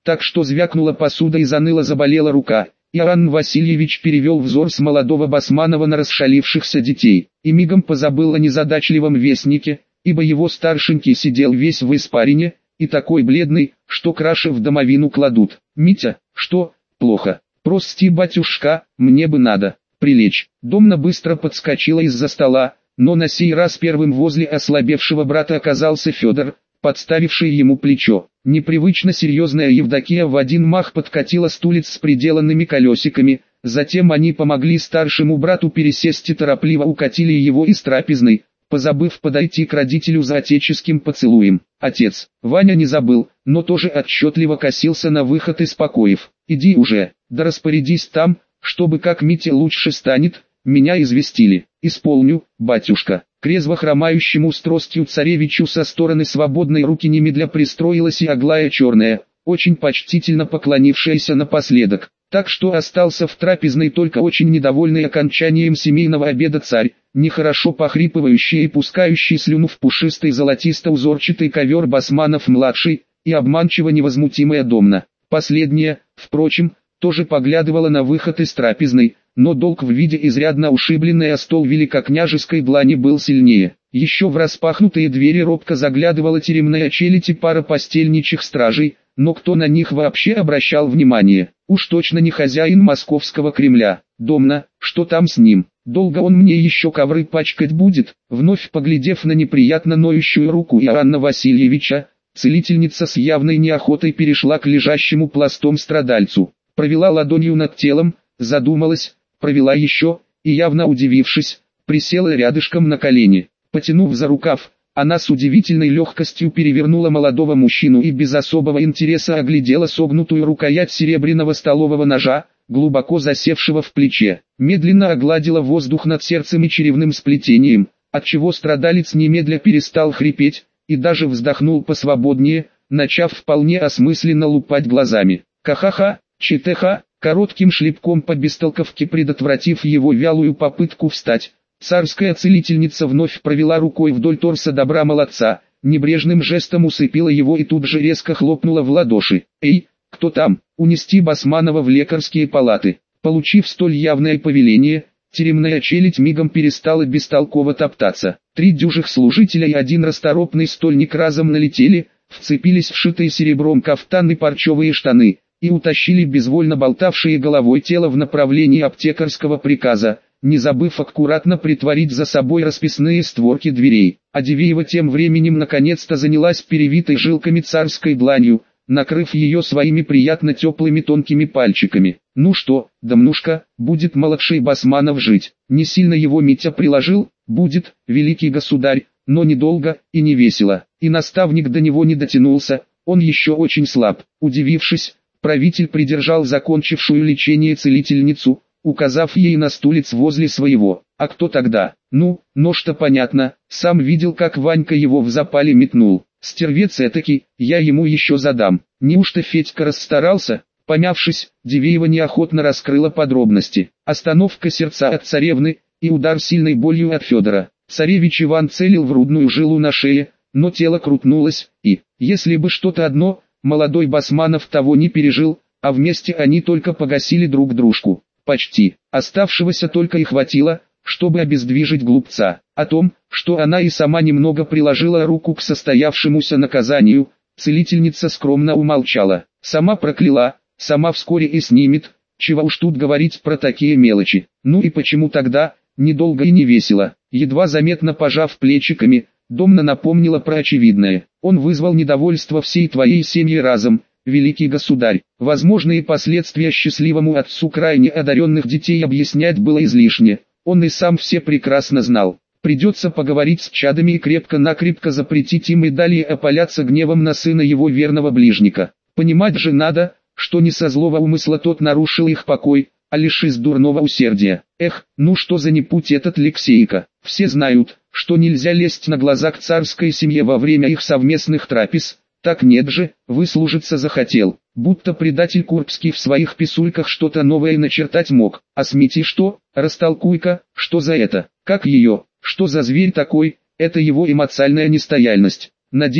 так что звякнула посуда и заныла заболела рука. Иоанн Васильевич перевел взор с молодого Басманова на расшалившихся детей, и мигом позабыл о незадачливом вестнике, ибо его старшенький сидел весь в испарине, и такой бледный, что краши в домовину кладут. «Митя, что, плохо? Прости, батюшка, мне бы надо прилечь». Домна быстро подскочила из-за стола, но на сей раз первым возле ослабевшего брата оказался Федор, подставивший ему плечо. Непривычно серьезная Евдокия в один мах подкатила стулец с приделанными колесиками, затем они помогли старшему брату пересесть и торопливо укатили его из трапезной, позабыв подойти к родителю за отеческим поцелуем. Отец, Ваня не забыл, но тоже отчетливо косился на выход из покоев. «Иди уже, да распорядись там, чтобы как Мите лучше станет, меня известили». «Исполню, батюшка». К резво хромающему с тростью царевичу со стороны свободной руки немедля пристроилась и Аглая Черная, очень почтительно поклонившаяся напоследок. Так что остался в трапезной только очень недовольный окончанием семейного обеда царь, нехорошо похрипывающий и пускающий слюну в пушистый золотисто-узорчатый ковер Басманов-младший, и обманчиво невозмутимая Домна. Последняя, впрочем, тоже поглядывала на выход из трапезной, но долг в виде изрядно ушибленной о стол великокняжеской длани был сильнее. Еще в распахнутые двери робко заглядывала теремная челядь и пара постельничих стражей, но кто на них вообще обращал внимание? Уж точно не хозяин московского Кремля. «Домна, что там с ним? Долго он мне еще ковры пачкать будет?» Вновь поглядев на неприятно ноющую руку Иоанна Васильевича, целительница с явной неохотой перешла к лежащему пластом страдальцу, провела ладонью над телом, задумалась, провела еще, и явно удивившись, присела рядышком на колени. Потянув за рукав, она с удивительной легкостью перевернула молодого мужчину и без особого интереса оглядела согнутую рукоять серебряного столового ножа, глубоко засевшего в плече. Медленно огладила воздух над сердцем и черевным сплетением, отчего страдалец немедля перестал хрипеть, и даже вздохнул посвободнее, начав вполне осмысленно лупать глазами. «Ка-ха-ха, читеха!» Коротким шлепком по бестолковке предотвратив его вялую попытку встать, царская целительница вновь провела рукой вдоль торса добра молодца, небрежным жестом усыпила его и тут же резко хлопнула в ладоши. «Эй, кто там? Унести Басманова в лекарские палаты». Получив столь явное повеление, теремная челядь мигом перестала бестолково топтаться. Три дюжих служителя и один расторопный стольник разом налетели, вцепились в шитые серебром кафтан и парчевые штаны, и утащили безвольно болтавшее головой тело в направлении аптекарского приказа, не забыв аккуратно притворить за собой расписные створки дверей. А Дивеева тем временем наконец-то занялась перевитой жилками царской дланью, накрыв ее своими приятно теплыми тонкими пальчиками. «Ну что, Домнушка, будет младший Басманов жить? Не сильно его Митя приложил?» «Будет, великий государь, но недолго и не весело». И наставник до него не дотянулся, он еще очень слаб. Удивившись, правитель придержал закончившую лечение целительницу, указав ей на стулец возле своего. «А кто тогда?» «Ну, нож-то понятно, сам видел, как Ванька его в запале метнул. Стервец этакий, я ему еще задам». Неужто Федька расстарался? Помявшись, Дивеева неохотно раскрыла подробности. Остановка сердца от царевны и удар сильной болью от Федора. Царевич Иван целил в грудную жилу на шее, но тело крутнулось, и, если бы что-то одно, молодой Басманов того не пережил, а вместе они только погасили друг дружку. Почти. Оставшегося только и хватило, чтобы обездвижить глупца. О том, что она и сама немного приложила руку к состоявшемуся наказанию, целительница скромно умолчала. Сама прокляла, сама вскоре и снимет, чего уж тут говорить про такие мелочи. Ну и почему тогда, недолго и не весело? Едва заметно пожав плечиками, Домна напомнила про очевидное. Он вызвал недовольство всей твоей семьи разом, великий государь. Возможные последствия счастливому отцу крайне одаренных детей объяснять было излишне. Он и сам все прекрасно знал. Придется поговорить с чадами и крепко-накрепко запретить им и далее опаляться гневом на сына его верного ближника. Понимать же надо, что не со злого умысла тот нарушил их покой, а лишь из дурного усердия. Эх, ну что за непуть этот Алексейка. Все знают, что нельзя лезть на глаза к царской семье во время их совместных трапез. Так нет же, выслужиться захотел. Будто предатель Курбский в своих писульках что-то новое начертать мог. А с Митей что? Растолкуй-ка, что за это? Как ее? Что за зверь такой? Это его эмоциональная нестояльность. Надеюсь,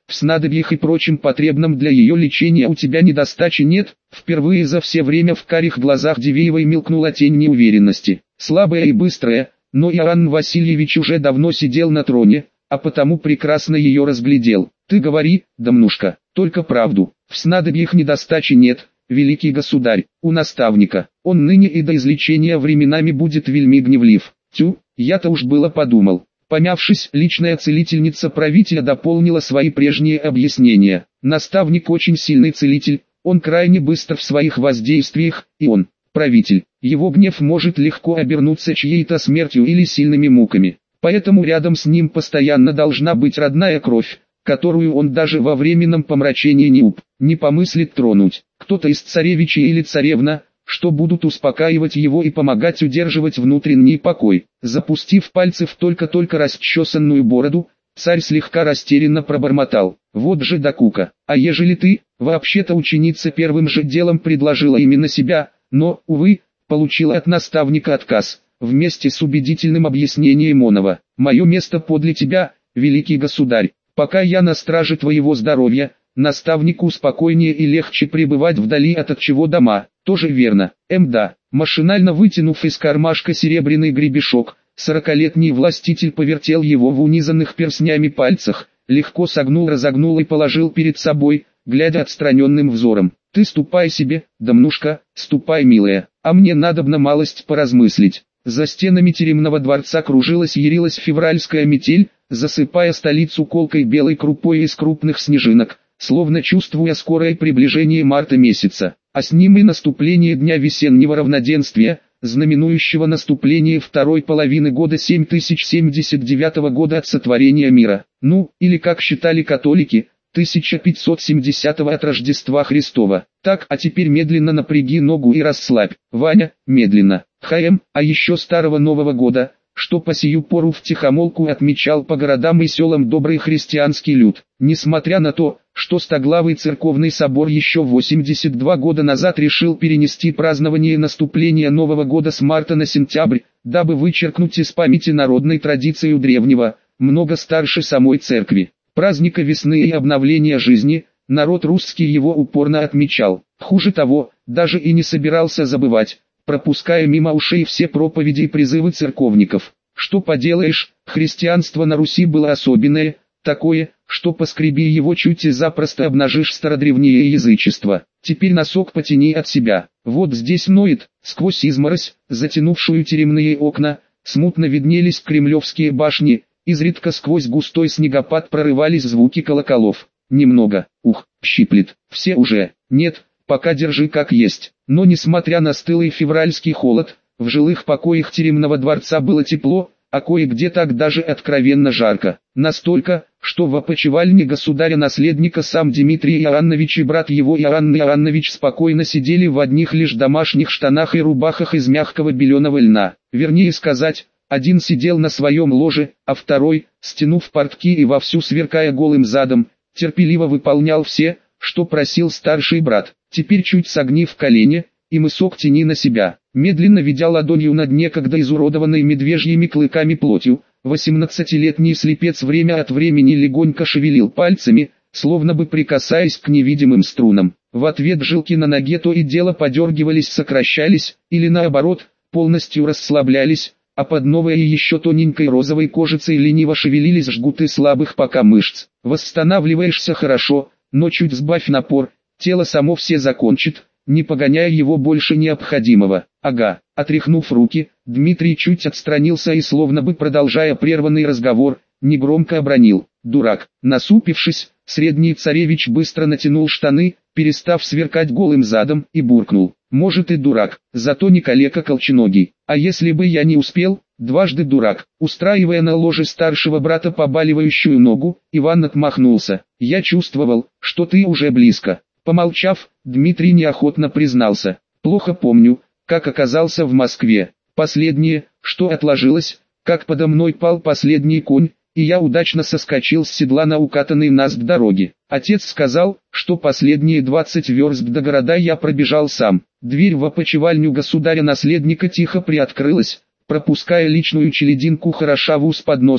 в снадобьях и прочем потребном для ее лечения у тебя недостачи нет?» Впервые за все время в карих глазах Дивеевой мелькнула тень неуверенности. Слабая и быстрая, но Иоанн Васильевич уже давно сидел на троне, а потому прекрасно ее разглядел. «Ты говори, Домнушка, только правду. В снадобьях недостачи нет, великий государь, у наставника. Он ныне и до излечения временами будет вельми гневлив». «Тю, я-то уж было подумал». Помявшись, личная целительница правителя дополнила свои прежние объяснения. «Наставник очень сильный целитель, он крайне быстр в своих воздействиях, и он, правитель, его гнев может легко обернуться чьей-то смертью или сильными муками. Поэтому рядом с ним постоянно должна быть родная кровь, которую он даже во временном помрачении не уп, не помыслит тронуть. Кто-то из царевичей или царевна, что будут успокаивать его и помогать удерживать внутренний покой». Запустив пальцы в только-только расчесанную бороду, царь слегка растерянно пробормотал: «Вот же докука, а ежели ты, вообще-то ученица первым же делом предложила именно себя, но, увы, получила от наставника отказ, вместе с убедительным объяснением оного. Мое место подле тебя, великий государь, пока я на страже твоего здоровья, наставнику спокойнее и легче пребывать вдали от отчего дома». «Тоже верно, мда». Машинально вытянув из кармашка серебряный гребешок, сорокалетний властитель повертел его в унизанных перстнями пальцах, легко согнул-разогнул и положил перед собой, глядя отстраненным взором. «Ты ступай себе, Домнушка, ступай, милая, а мне надобно малость поразмыслить». За стенами тюремного дворца кружилась ярилась февральская метель, засыпая столицу колкой белой крупой из крупных снежинок, словно чувствуя скорое приближение марта месяца, а с ним и наступление дня весеннего равноденствия, знаменующего наступление второй половины года семь тысяч семьдесят девятого года от сотворения мира, ну, или как считали католики, тысяча пятьсот семидесятого от Рождества Христова. Так, а теперь медленно напряги ногу и расслабь, Ваня, медленно. ХМ, а еще старого Нового года, что по сию пору втихомолку отмечал по городам и селам добрый христианский люд. Несмотря на то, что стоглавый церковный собор еще восемьдесят два года назад решил перенести празднование наступления Нового года с марта на сентябрь, дабы вычеркнуть из памяти народной традицию древнего, много старше самой церкви, праздника весны и обновления жизни, народ русский его упорно отмечал. Хуже того, даже и не собирался забывать, пропуская мимо ушей все проповеди и призывы церковников. Что поделаешь, христианство на Руси было особенное, такое, что поскреби его чуть и запросто обнажишь стародревнее язычество. Теперь носок потяни от себя. Вот здесь ноет, сквозь изморозь, затянувшую тюремные окна, смутно виднелись кремлевские башни, изредка сквозь густой снегопад прорывались звуки колоколов. Немного, ух, щиплет, все уже, нет, пока держи как есть. Но несмотря на стылый февральский холод, в жилых покоях тюремного дворца было тепло, а кое-где так даже откровенно жарко. Настолько, что в опочивальне государя-наследника сам Дмитрий Иоаннович и брат его Иоанн Иоаннович спокойно сидели в одних лишь домашних штанах и рубахах из мягкого беленого льна. Вернее сказать, один сидел на своем ложе, а второй, стянув портки и вовсю сверкая голым задом, терпеливо выполнял все, что просил старший брат. Теперь чуть согнив колени, и мысок тяни на себя, медленно ведя ладонью над некогда изуродованной медвежьими клыками плотью, восемнадцатилетний слепец время от времени легонько шевелил пальцами, словно бы прикасаясь к невидимым струнам. В ответ жилки на ноге то и дело подергивались, сокращались, или наоборот, полностью расслаблялись, а под новой и еще тоненькой розовой кожицей лениво шевелились жгуты слабых пока мышц. Восстанавливаешься хорошо, но чуть сбавь напор, тело само все закончит, не погоняя его больше необходимого. Ага, отряхнув руки, Дмитрий чуть отстранился и, словно бы продолжая прерванный разговор, негромко обронил: «Дурак». Насупившись, средний царевич быстро натянул штаны, перестав сверкать голым задом, и буркнул: «Может и дурак, зато не калека колченогий. А если бы я не успел, дважды дурак». Устраивая на ложе старшего брата побаливающую ногу, Иван отмахнулся: «Я чувствовал, что ты уже близко». Помолчав, Дмитрий неохотно признался: «Плохо помню, как оказался в Москве. Последнее, что отложилось, как подо мной пал последний конь, и я удачно соскочил с седла на укатанный наст дороги. Отец сказал, что последние двадцать верст до города я пробежал сам». Дверь в опочивальню государя-наследника тихо приоткрылась, пропуская личную челядинку Хорошаву с подносом,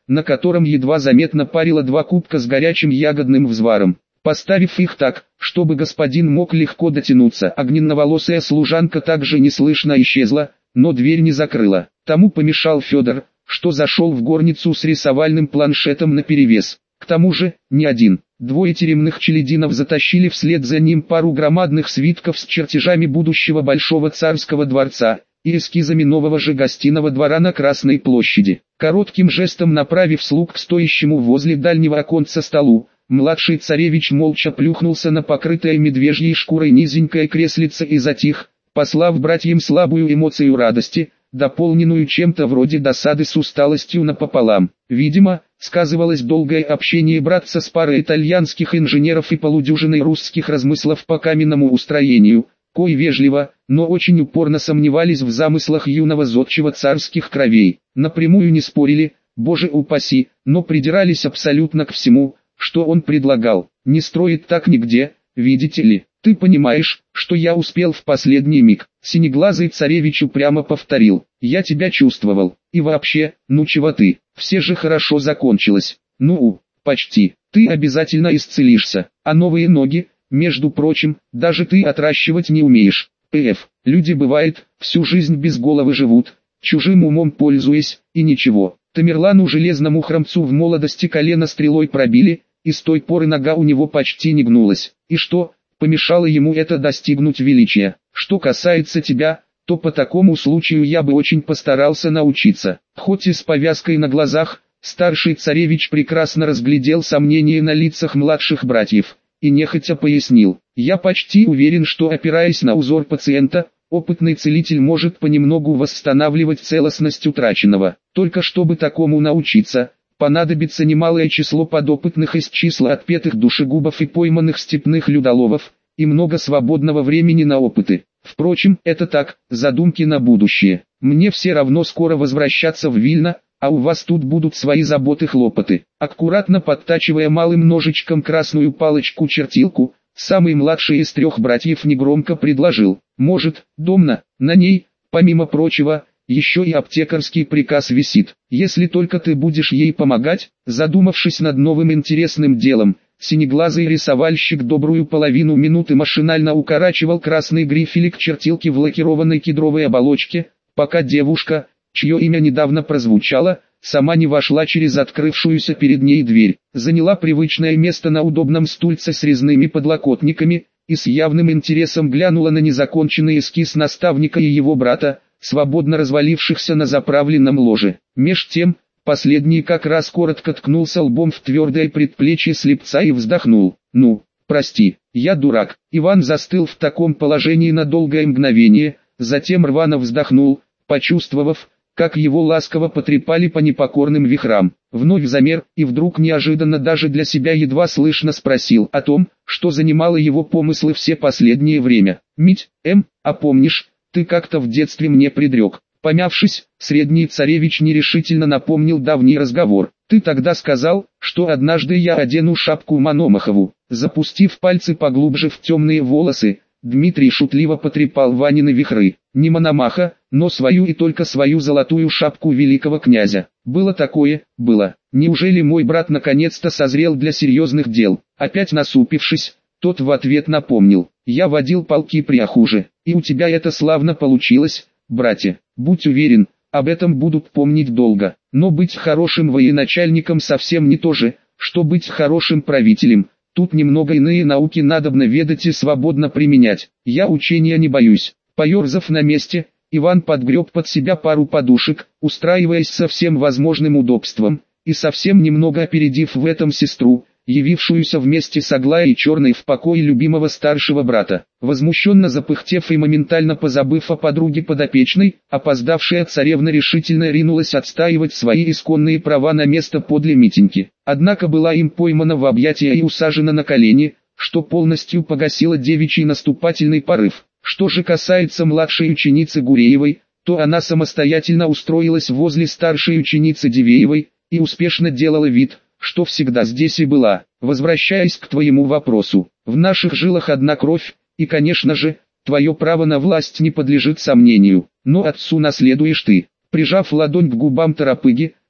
на котором едва заметно парило два кубка с горячим ягодным взваром. Поставив их так, чтобы господин мог легко дотянуться, огненноволосая служанка также неслышно исчезла, но дверь не закрыла. Тому помешал Федор, что зашел в горницу с рисовальным планшетом наперевес. К тому же, не один. Двое тюремных челядинов затащили вслед за ним пару громадных свитков с чертежами будущего большого царского дворца и эскизами нового же гостиного двора на Красной площади. Коротким жестом направив слуг к стоящему возле дальнего оконца столу, младший царевич молча плюхнулся на покрытое медвежьей шкурой низенькое креслице и затих, послав братьям слабую эмоцию радости, дополненную чем-то вроде досады с усталостью напополам. Видимо, сказывалось долгое общение братца с парой итальянских инженеров и полудюжиной русских размыслов по каменному устроению, кои вежливо, но очень упорно сомневались в замыслах юного зодчего царских кровей. Напрямую не спорили, боже упаси, но придирались абсолютно ко всему, что он предлагал. Не строит так нигде, видите ли. Ты понимаешь, что я успел в последний миг. Синеглазый царевич упрямо повторил. Я тебя чувствовал. И вообще, ну чего ты, все же хорошо закончилось. Ну, почти. Ты обязательно исцелишься. А новые ноги, между прочим, даже ты отращивать не умеешь. Пф, люди бывает, всю жизнь без головы живут, чужим умом пользуясь, и ничего. Тамерлану железному хромцу в молодости колено стрелой пробили, и с той поры нога у него почти не гнулась. И что, помешало ему это достигнуть величия? Что касается тебя, то по такому случаю я бы очень постарался научиться. Хоть и с повязкой на глазах, старший царевич прекрасно разглядел сомнения на лицах младших братьев, и нехотя пояснил. Я почти уверен, что, опираясь на узор пациента, опытный целитель может понемногу восстанавливать целостность утраченного. Только чтобы такому научиться, понадобится немалое число подопытных из числа отпетых душегубов и пойманных степных людоловов, и много свободного времени на опыты. Впрочем, это так, задумки на будущее. Мне все равно скоро возвращаться в Вильно, а у вас тут будут свои заботы-хлопоты. Аккуратно подтачивая малым ножичком красную палочку-чертилку, самый младший из трех братьев негромко предложил. Может, домна, на ней, помимо прочего, еще и аптекарский приказ висит. Если только ты будешь ей помогать. Задумавшись над новым интересным делом, синеглазый рисовальщик добрую половину минуты машинально укорачивал красный грифелик чертилки в лакированной кедровой оболочке, пока девушка, чье имя недавно прозвучало, сама не вошла через открывшуюся перед ней дверь, заняла привычное место на удобном стульце с резными подлокотниками и с явным интересом глянула на незаконченный эскиз наставника и его брата, свободно развалившихся на заправленном ложе. Меж тем, последний как раз коротко ткнулся лбом в твердое предплечье слепца и вздохнул. «Ну, прости, я дурак». Иван застыл в таком положении на долгое мгновение, затем рвано вздохнул, почувствовав, как его ласково потрепали по непокорным вихрам. Вновь замер и вдруг неожиданно даже для себя едва слышно спросил о том, что занимало его помыслы все последнее время. «Мить, эм, а помнишь, ты как-то в детстве мне предрек». Помявшись, средний царевич нерешительно напомнил давний разговор. «Ты тогда сказал, что однажды я одену шапку Мономахову». Запустив пальцы поглубже в темные волосы, Дмитрий шутливо потрепал Ванины вихры. Не Мономаха, но свою и только свою золотую шапку великого князя. Было такое, было. Неужели мой брат наконец-то созрел для серьезных дел? Опять насупившись, тот в ответ напомнил. Я водил полки пряхуже, и у тебя это славно получилось, братья. Будь уверен, об этом будут помнить долго. Но быть хорошим военачальником совсем не то же, что быть хорошим правителем. Тут немного иные науки надобно ведать и свободно применять. Я учения не боюсь. Поерзав на месте, Иван подгреб под себя пару подушек, устраиваясь со всем возможным удобством, и совсем немного опередив в этом сестру, явившуюся вместе с Аглаей Черной в покое любимого старшего брата. Возмущенно запыхтев и моментально позабыв о подруге подопечной, опоздавшая царевна решительно ринулась отстаивать свои исконные права на место подле Митеньки. Однако была им поймана в объятия и усажена на колени, что полностью погасило девичий наступательный порыв. Что же касается младшей ученицы Гуреевой, то она самостоятельно устроилась возле старшей ученицы Дивеевой и успешно делала вид, что всегда здесь и была. Возвращаясь к твоему вопросу, в наших жилах одна кровь, и, конечно же, твое право на власть не подлежит сомнению, но отцу наследуешь ты. Прижав ладонь к губам Торопыги,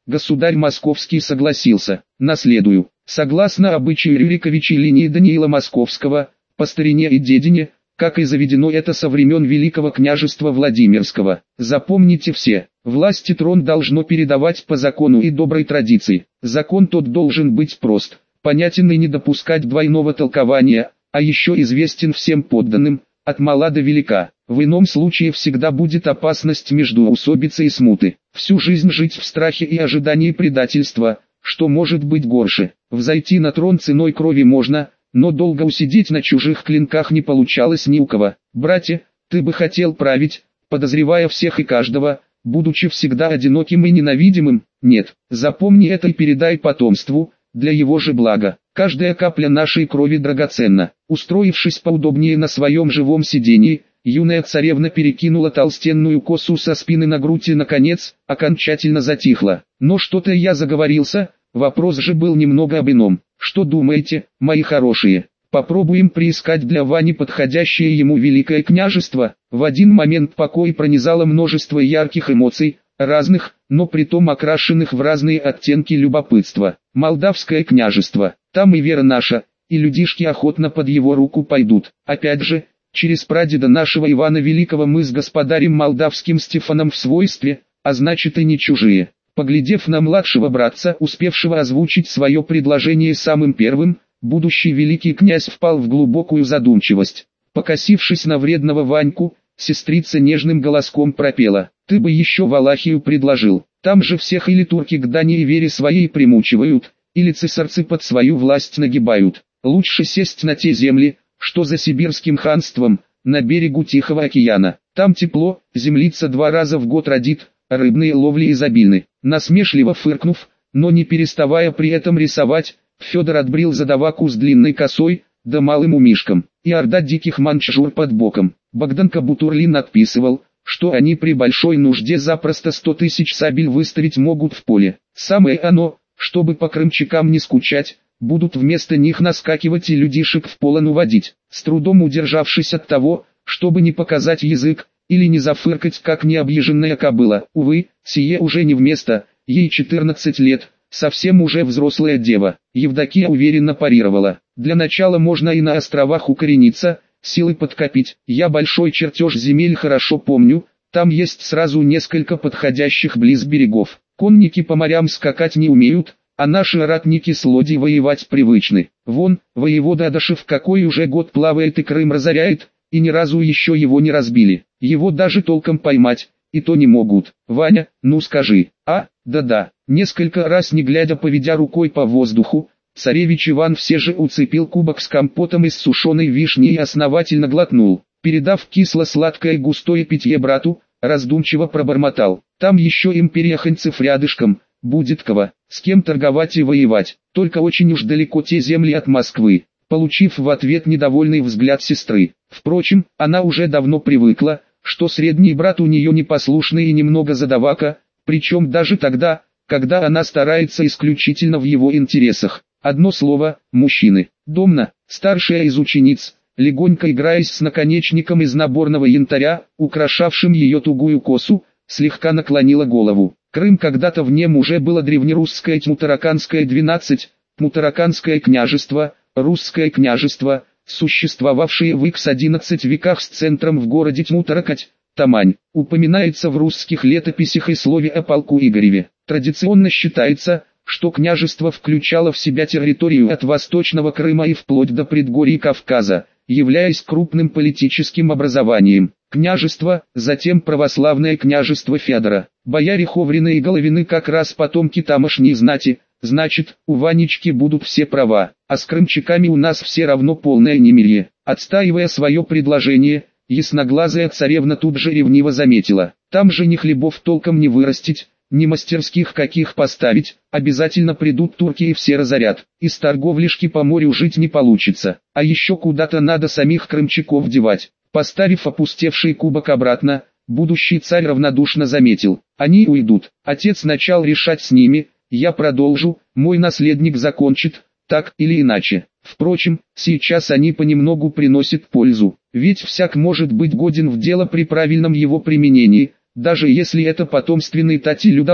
Государь Московский согласился. Наследую. Согласно обычаю Рюриковичей линии Даниила Московского, по старине и дедине, как и заведено это со времен Великого княжества Владимирского. Запомните все, власть и трон должно передавать по закону и доброй традиции. Закон тот должен быть прост, понятен и не допускать двойного толкования, а еще известен всем подданным, от мала до велика. В ином случае всегда будет опасность междоусобицы и смуты. Всю жизнь жить в страхе и ожидании предательства, что может быть горше. Взойти на трон ценой крови можно, но долго усидеть на чужих клинках не получалось ни у кого. Братья, ты бы хотел править, подозревая всех и каждого, будучи всегда одиноким и ненавидимым? Нет, запомни это и передай потомству, для его же блага. Каждая капля нашей крови драгоценна. Устроившись поудобнее на своем живом сидении, юная царевна перекинула толстенную косу со спины на грудь и, наконец, окончательно затихла. Но что-то я заговорился, вопрос же был немного об ином. Что думаете, мои хорошие? Попробуем приискать для Вани подходящее ему великое княжество. В один момент покой пронизало множество ярких эмоций, разных, но притом окрашенных в разные оттенки любопытства. Молдавское княжество, там и вера наша, и людишки охотно под его руку пойдут. Опять же, через прадеда нашего Ивана Великого мы с господарем молдавским Стефаном в свойстве, а значит и не чужие. Поглядев на младшего братца, успевшего озвучить свое предложение самым первым, будущий великий князь впал в глубокую задумчивость. Покосившись на вредного Ваньку, сестрица нежным голоском пропела: «Ты бы еще Валахию предложил, там же всех или турки к Дане и вере своей примучивают, или цесарцы под свою власть нагибают. Лучше сесть на те земли, что за сибирским ханством, на берегу Тихого океана. Там тепло, землица два раза в год родит, рыбные ловли изобильны». Насмешливо фыркнув, но не переставая при этом рисовать, Федор отбрил задаваку с длинной косой, да малым умишком, и орда диких манчжур под боком. Богданка Бутурлин отписывал, что они при большой нужде запросто сто тысяч сабель выставить могут в поле. Самое оно, чтобы по крымчакам не скучать, будут вместо них наскакивать и людишек в полон уводить, с трудом удержавшись от того, чтобы не показать язык, или не зафыркать, как необъезженная кобыла. Увы, сие уже не вместо, ей четырнадцать лет, совсем уже взрослая дева. Евдокия уверенно парировала: для начала можно и на островах укорениться, силы подкопить. Я большой чертеж земель хорошо помню, там есть сразу несколько подходящих близ берегов. Конники по морям скакать не умеют, а наши ратники с лодей воевать привычны. Вон, воевода Адашев какой уже год плавает и Крым разоряет, и ни разу еще его не разбили. Его даже толком поймать, и то не могут. Ваня, ну скажи. А, да-да. Несколько раз не глядя поведя рукой по воздуху, царевич Иван все же уцепил кубок с компотом из сушеной вишни и основательно глотнул. Передав кисло-сладкое густое питье брату, раздумчиво пробормотал: там еще империаханцев рядышком, будет кого, с кем торговать и воевать, только очень уж далеко те земли от Москвы. Получив в ответ недовольный взгляд сестры. Впрочем, она уже давно привыкла, что средний брат у нее непослушный и немного задавака, причем даже тогда, когда она старается исключительно в его интересах. Одно слово – мужчины. Домна, старшая из учениц, легонько играясь с наконечником из наборного янтаря, украшавшим ее тугую косу, слегка наклонила голову. Крым когда-то в нем уже было древнерусское Тмутараканское двенадцать, Тмутараканское княжество, Русское княжество, существовавшие в икс одиннадцать веках с центром в городе Тмутаракать, Тамань, упоминается в русских летописях и слове о полку Игореве. Традиционно считается, что княжество включало в себя территорию от Восточного Крыма и вплоть до предгорий Кавказа, являясь крупным политическим образованием. Княжество, затем православное княжество Федора, бояре Ховрины и Головины как раз потомки тамошней знати. Значит, у Ванечки будут все права, а с крымчаками у нас все равно полное немирье. Отстаивая свое предложение, ясноглазая царевна тут же ревниво заметила: там же ни хлебов толком не вырастить, ни мастерских каких поставить, обязательно придут турки и все разорят, из торговлишки по морю жить не получится, а еще куда-то надо самих крымчаков девать. Поставив опустевший кубок обратно, будущий царь равнодушно заметил: они уйдут, отец начал решать с ними, я продолжу, мой наследник закончит, так или иначе. Впрочем, сейчас они понемногу приносят пользу, ведь всяк может быть годен в дело при правильном его применении, даже если это потомственный Тати Людолов.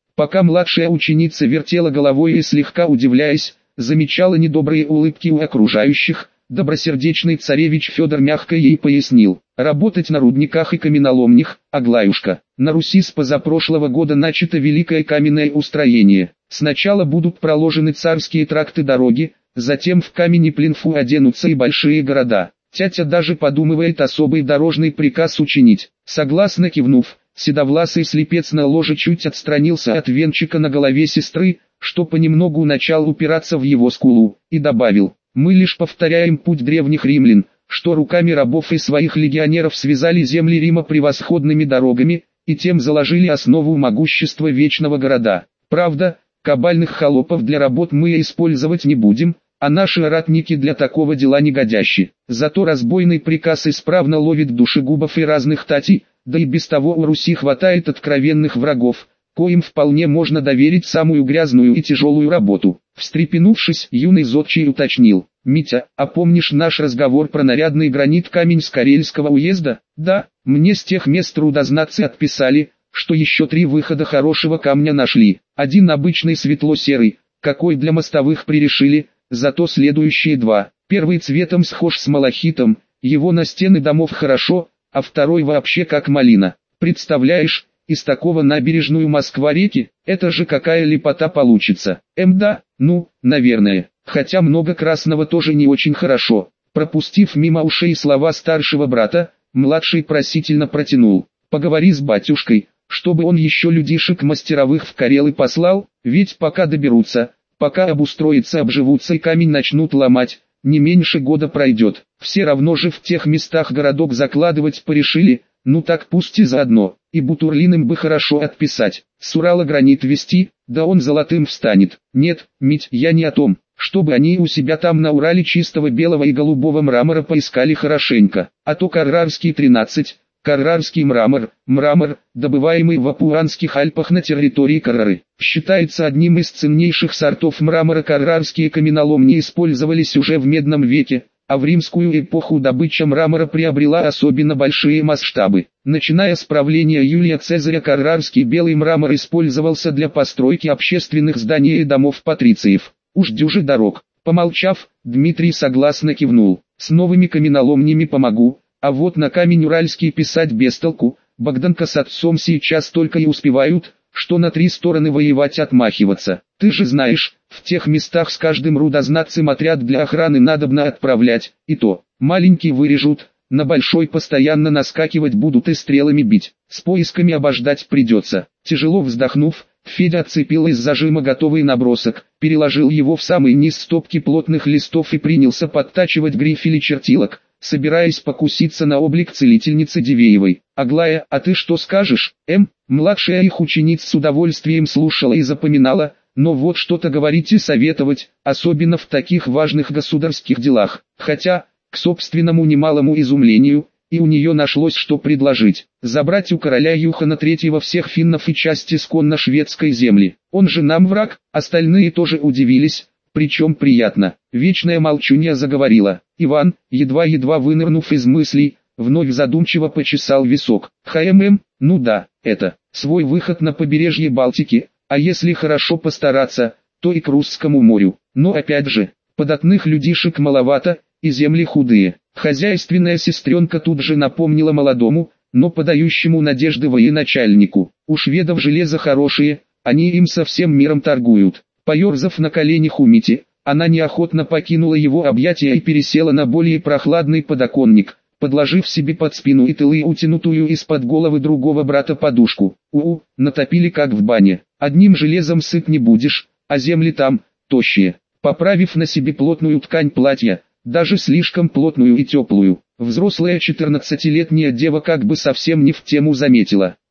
Пока младшая ученица вертела головой и слегка удивляясь, замечала недобрые улыбки у окружающих, добросердечный царевич Федор мягко ей пояснил: работать на рудниках и каменоломнях, Аглаюшка. На Руси с позапрошлого года начато великое каменное устроение. Сначала будут проложены царские тракты дороги, затем в камень и плинфу оденутся и большие города. Тятя даже подумывает особый дорожный приказ учинить. Согласно кивнув, седовласый слепец на ложе чуть отстранился от венчика на голове сестры, что понемногу начал упираться в его скулу, и добавил: мы лишь повторяем путь древних римлян, что руками рабов и своих легионеров связали земли Рима превосходными дорогами, и тем заложили основу могущества вечного города. Правда, кабальных холопов для работ мы использовать не будем, а наши ратники для такого дела не годящи. Зато разбойный приказ исправно ловит душегубов и разных татей, да и без того у Руси хватает откровенных врагов, коим вполне можно доверить самую грязную и тяжелую работу. Встрепенувшись, юный зодчий уточнил: «Митя, а помнишь наш разговор про нарядный гранит камень с Карельского уезда?» «Да, мне с тех мест трудознатцы отписали, что еще три выхода хорошего камня нашли. Один обычный светло-серый, какой для мостовых прирешили, зато следующие два. Первый цветом схож с малахитом, его на стены домов хорошо, а второй вообще как малина. Представляешь, из такого набережную Москва-реки, это же какая лепота получится. Эм да, ну, наверное, хотя много красного тоже не очень хорошо». Пропустив мимо ушей слова старшего брата, младший просительно протянул: «Поговори с батюшкой, чтобы он еще людишек мастеровых в Карелы послал, ведь пока доберутся, пока обустроятся, обживутся и камень начнут ломать, не меньше года пройдет. Все равно же в тех местах городок закладывать порешили, ну так пусть и заодно, и Бутурлиным бы хорошо отписать. С Урала гранит везти, да он золотым встанет. Нет, Мить, я не о том, чтобы они у себя там на Урале чистого белого и голубого мрамора поискали хорошенько, а то Каррарский тринадцать, Каррарский мрамор, мрамор, добываемый в Апуанских Альпах на территории Каррары, считается одним из ценнейших сортов мрамора. Каррарские каменоломни использовались уже в Медном веке, а в римскую эпоху добыча мрамора приобрела особенно большие масштабы. Начиная с правления Юлия Цезаря Каррарский белый мрамор использовался для постройки общественных зданий и домов патрициев. Уж дюжи дорог. Помолчав, Дмитрий согласно кивнул: с новыми каменоломнями помогу. А вот на камень уральский писать без толку, Богданка с отцом сейчас только и успевают, что на три стороны воевать отмахиваться. Ты же знаешь, в тех местах с каждым рудознатцем отряд для охраны надобно отправлять, и то, маленький вырежут, на большой постоянно наскакивать будут и стрелами бить, с поисками обождать придется». Тяжело вздохнув, Федя отцепил из зажима готовый набросок, переложил его в самый низ стопки плотных листов и принялся подтачивать грифели чертилок, собираясь покуситься на облик целительницы Дивеевой. «Аглая, а ты что скажешь?» М. Младшая их ученица с удовольствием слушала и запоминала, но вот что-то говорить и советовать, особенно в таких важных государских делах. Хотя, к собственному немалому изумлению, и у нее нашлось что предложить: забрать у короля Юхана третьего всех финнов и часть исконно шведской земли. Он же нам враг. Остальные тоже удивились, причем приятно. Вечная молчунья заговорила. Иван, едва-едва вынырнув из мыслей, вновь задумчиво почесал висок. ХММ, ну да, это, свой выход на побережье Балтики, а если хорошо постараться, то и к Русскому морю. Но опять же, податных людишек маловато, и земли худые. Хозяйственная сестренка тут же напомнила молодому, но подающему надежды военачальнику: у шведов железо хорошее, они им со всем миром торгуют. Поерзав на коленях у Мити, она неохотно покинула его объятия и пересела на более прохладный подоконник, подложив себе под спину и тылы утянутую из-под головы другого брата подушку. У-у, натопили как в бане. Одним железом сыт не будешь, а земли там, тощие. Поправив на себе плотную ткань платья, даже слишком плотную и теплую, взрослая четырнадцатилетняя дева как бы совсем не в тему заметила: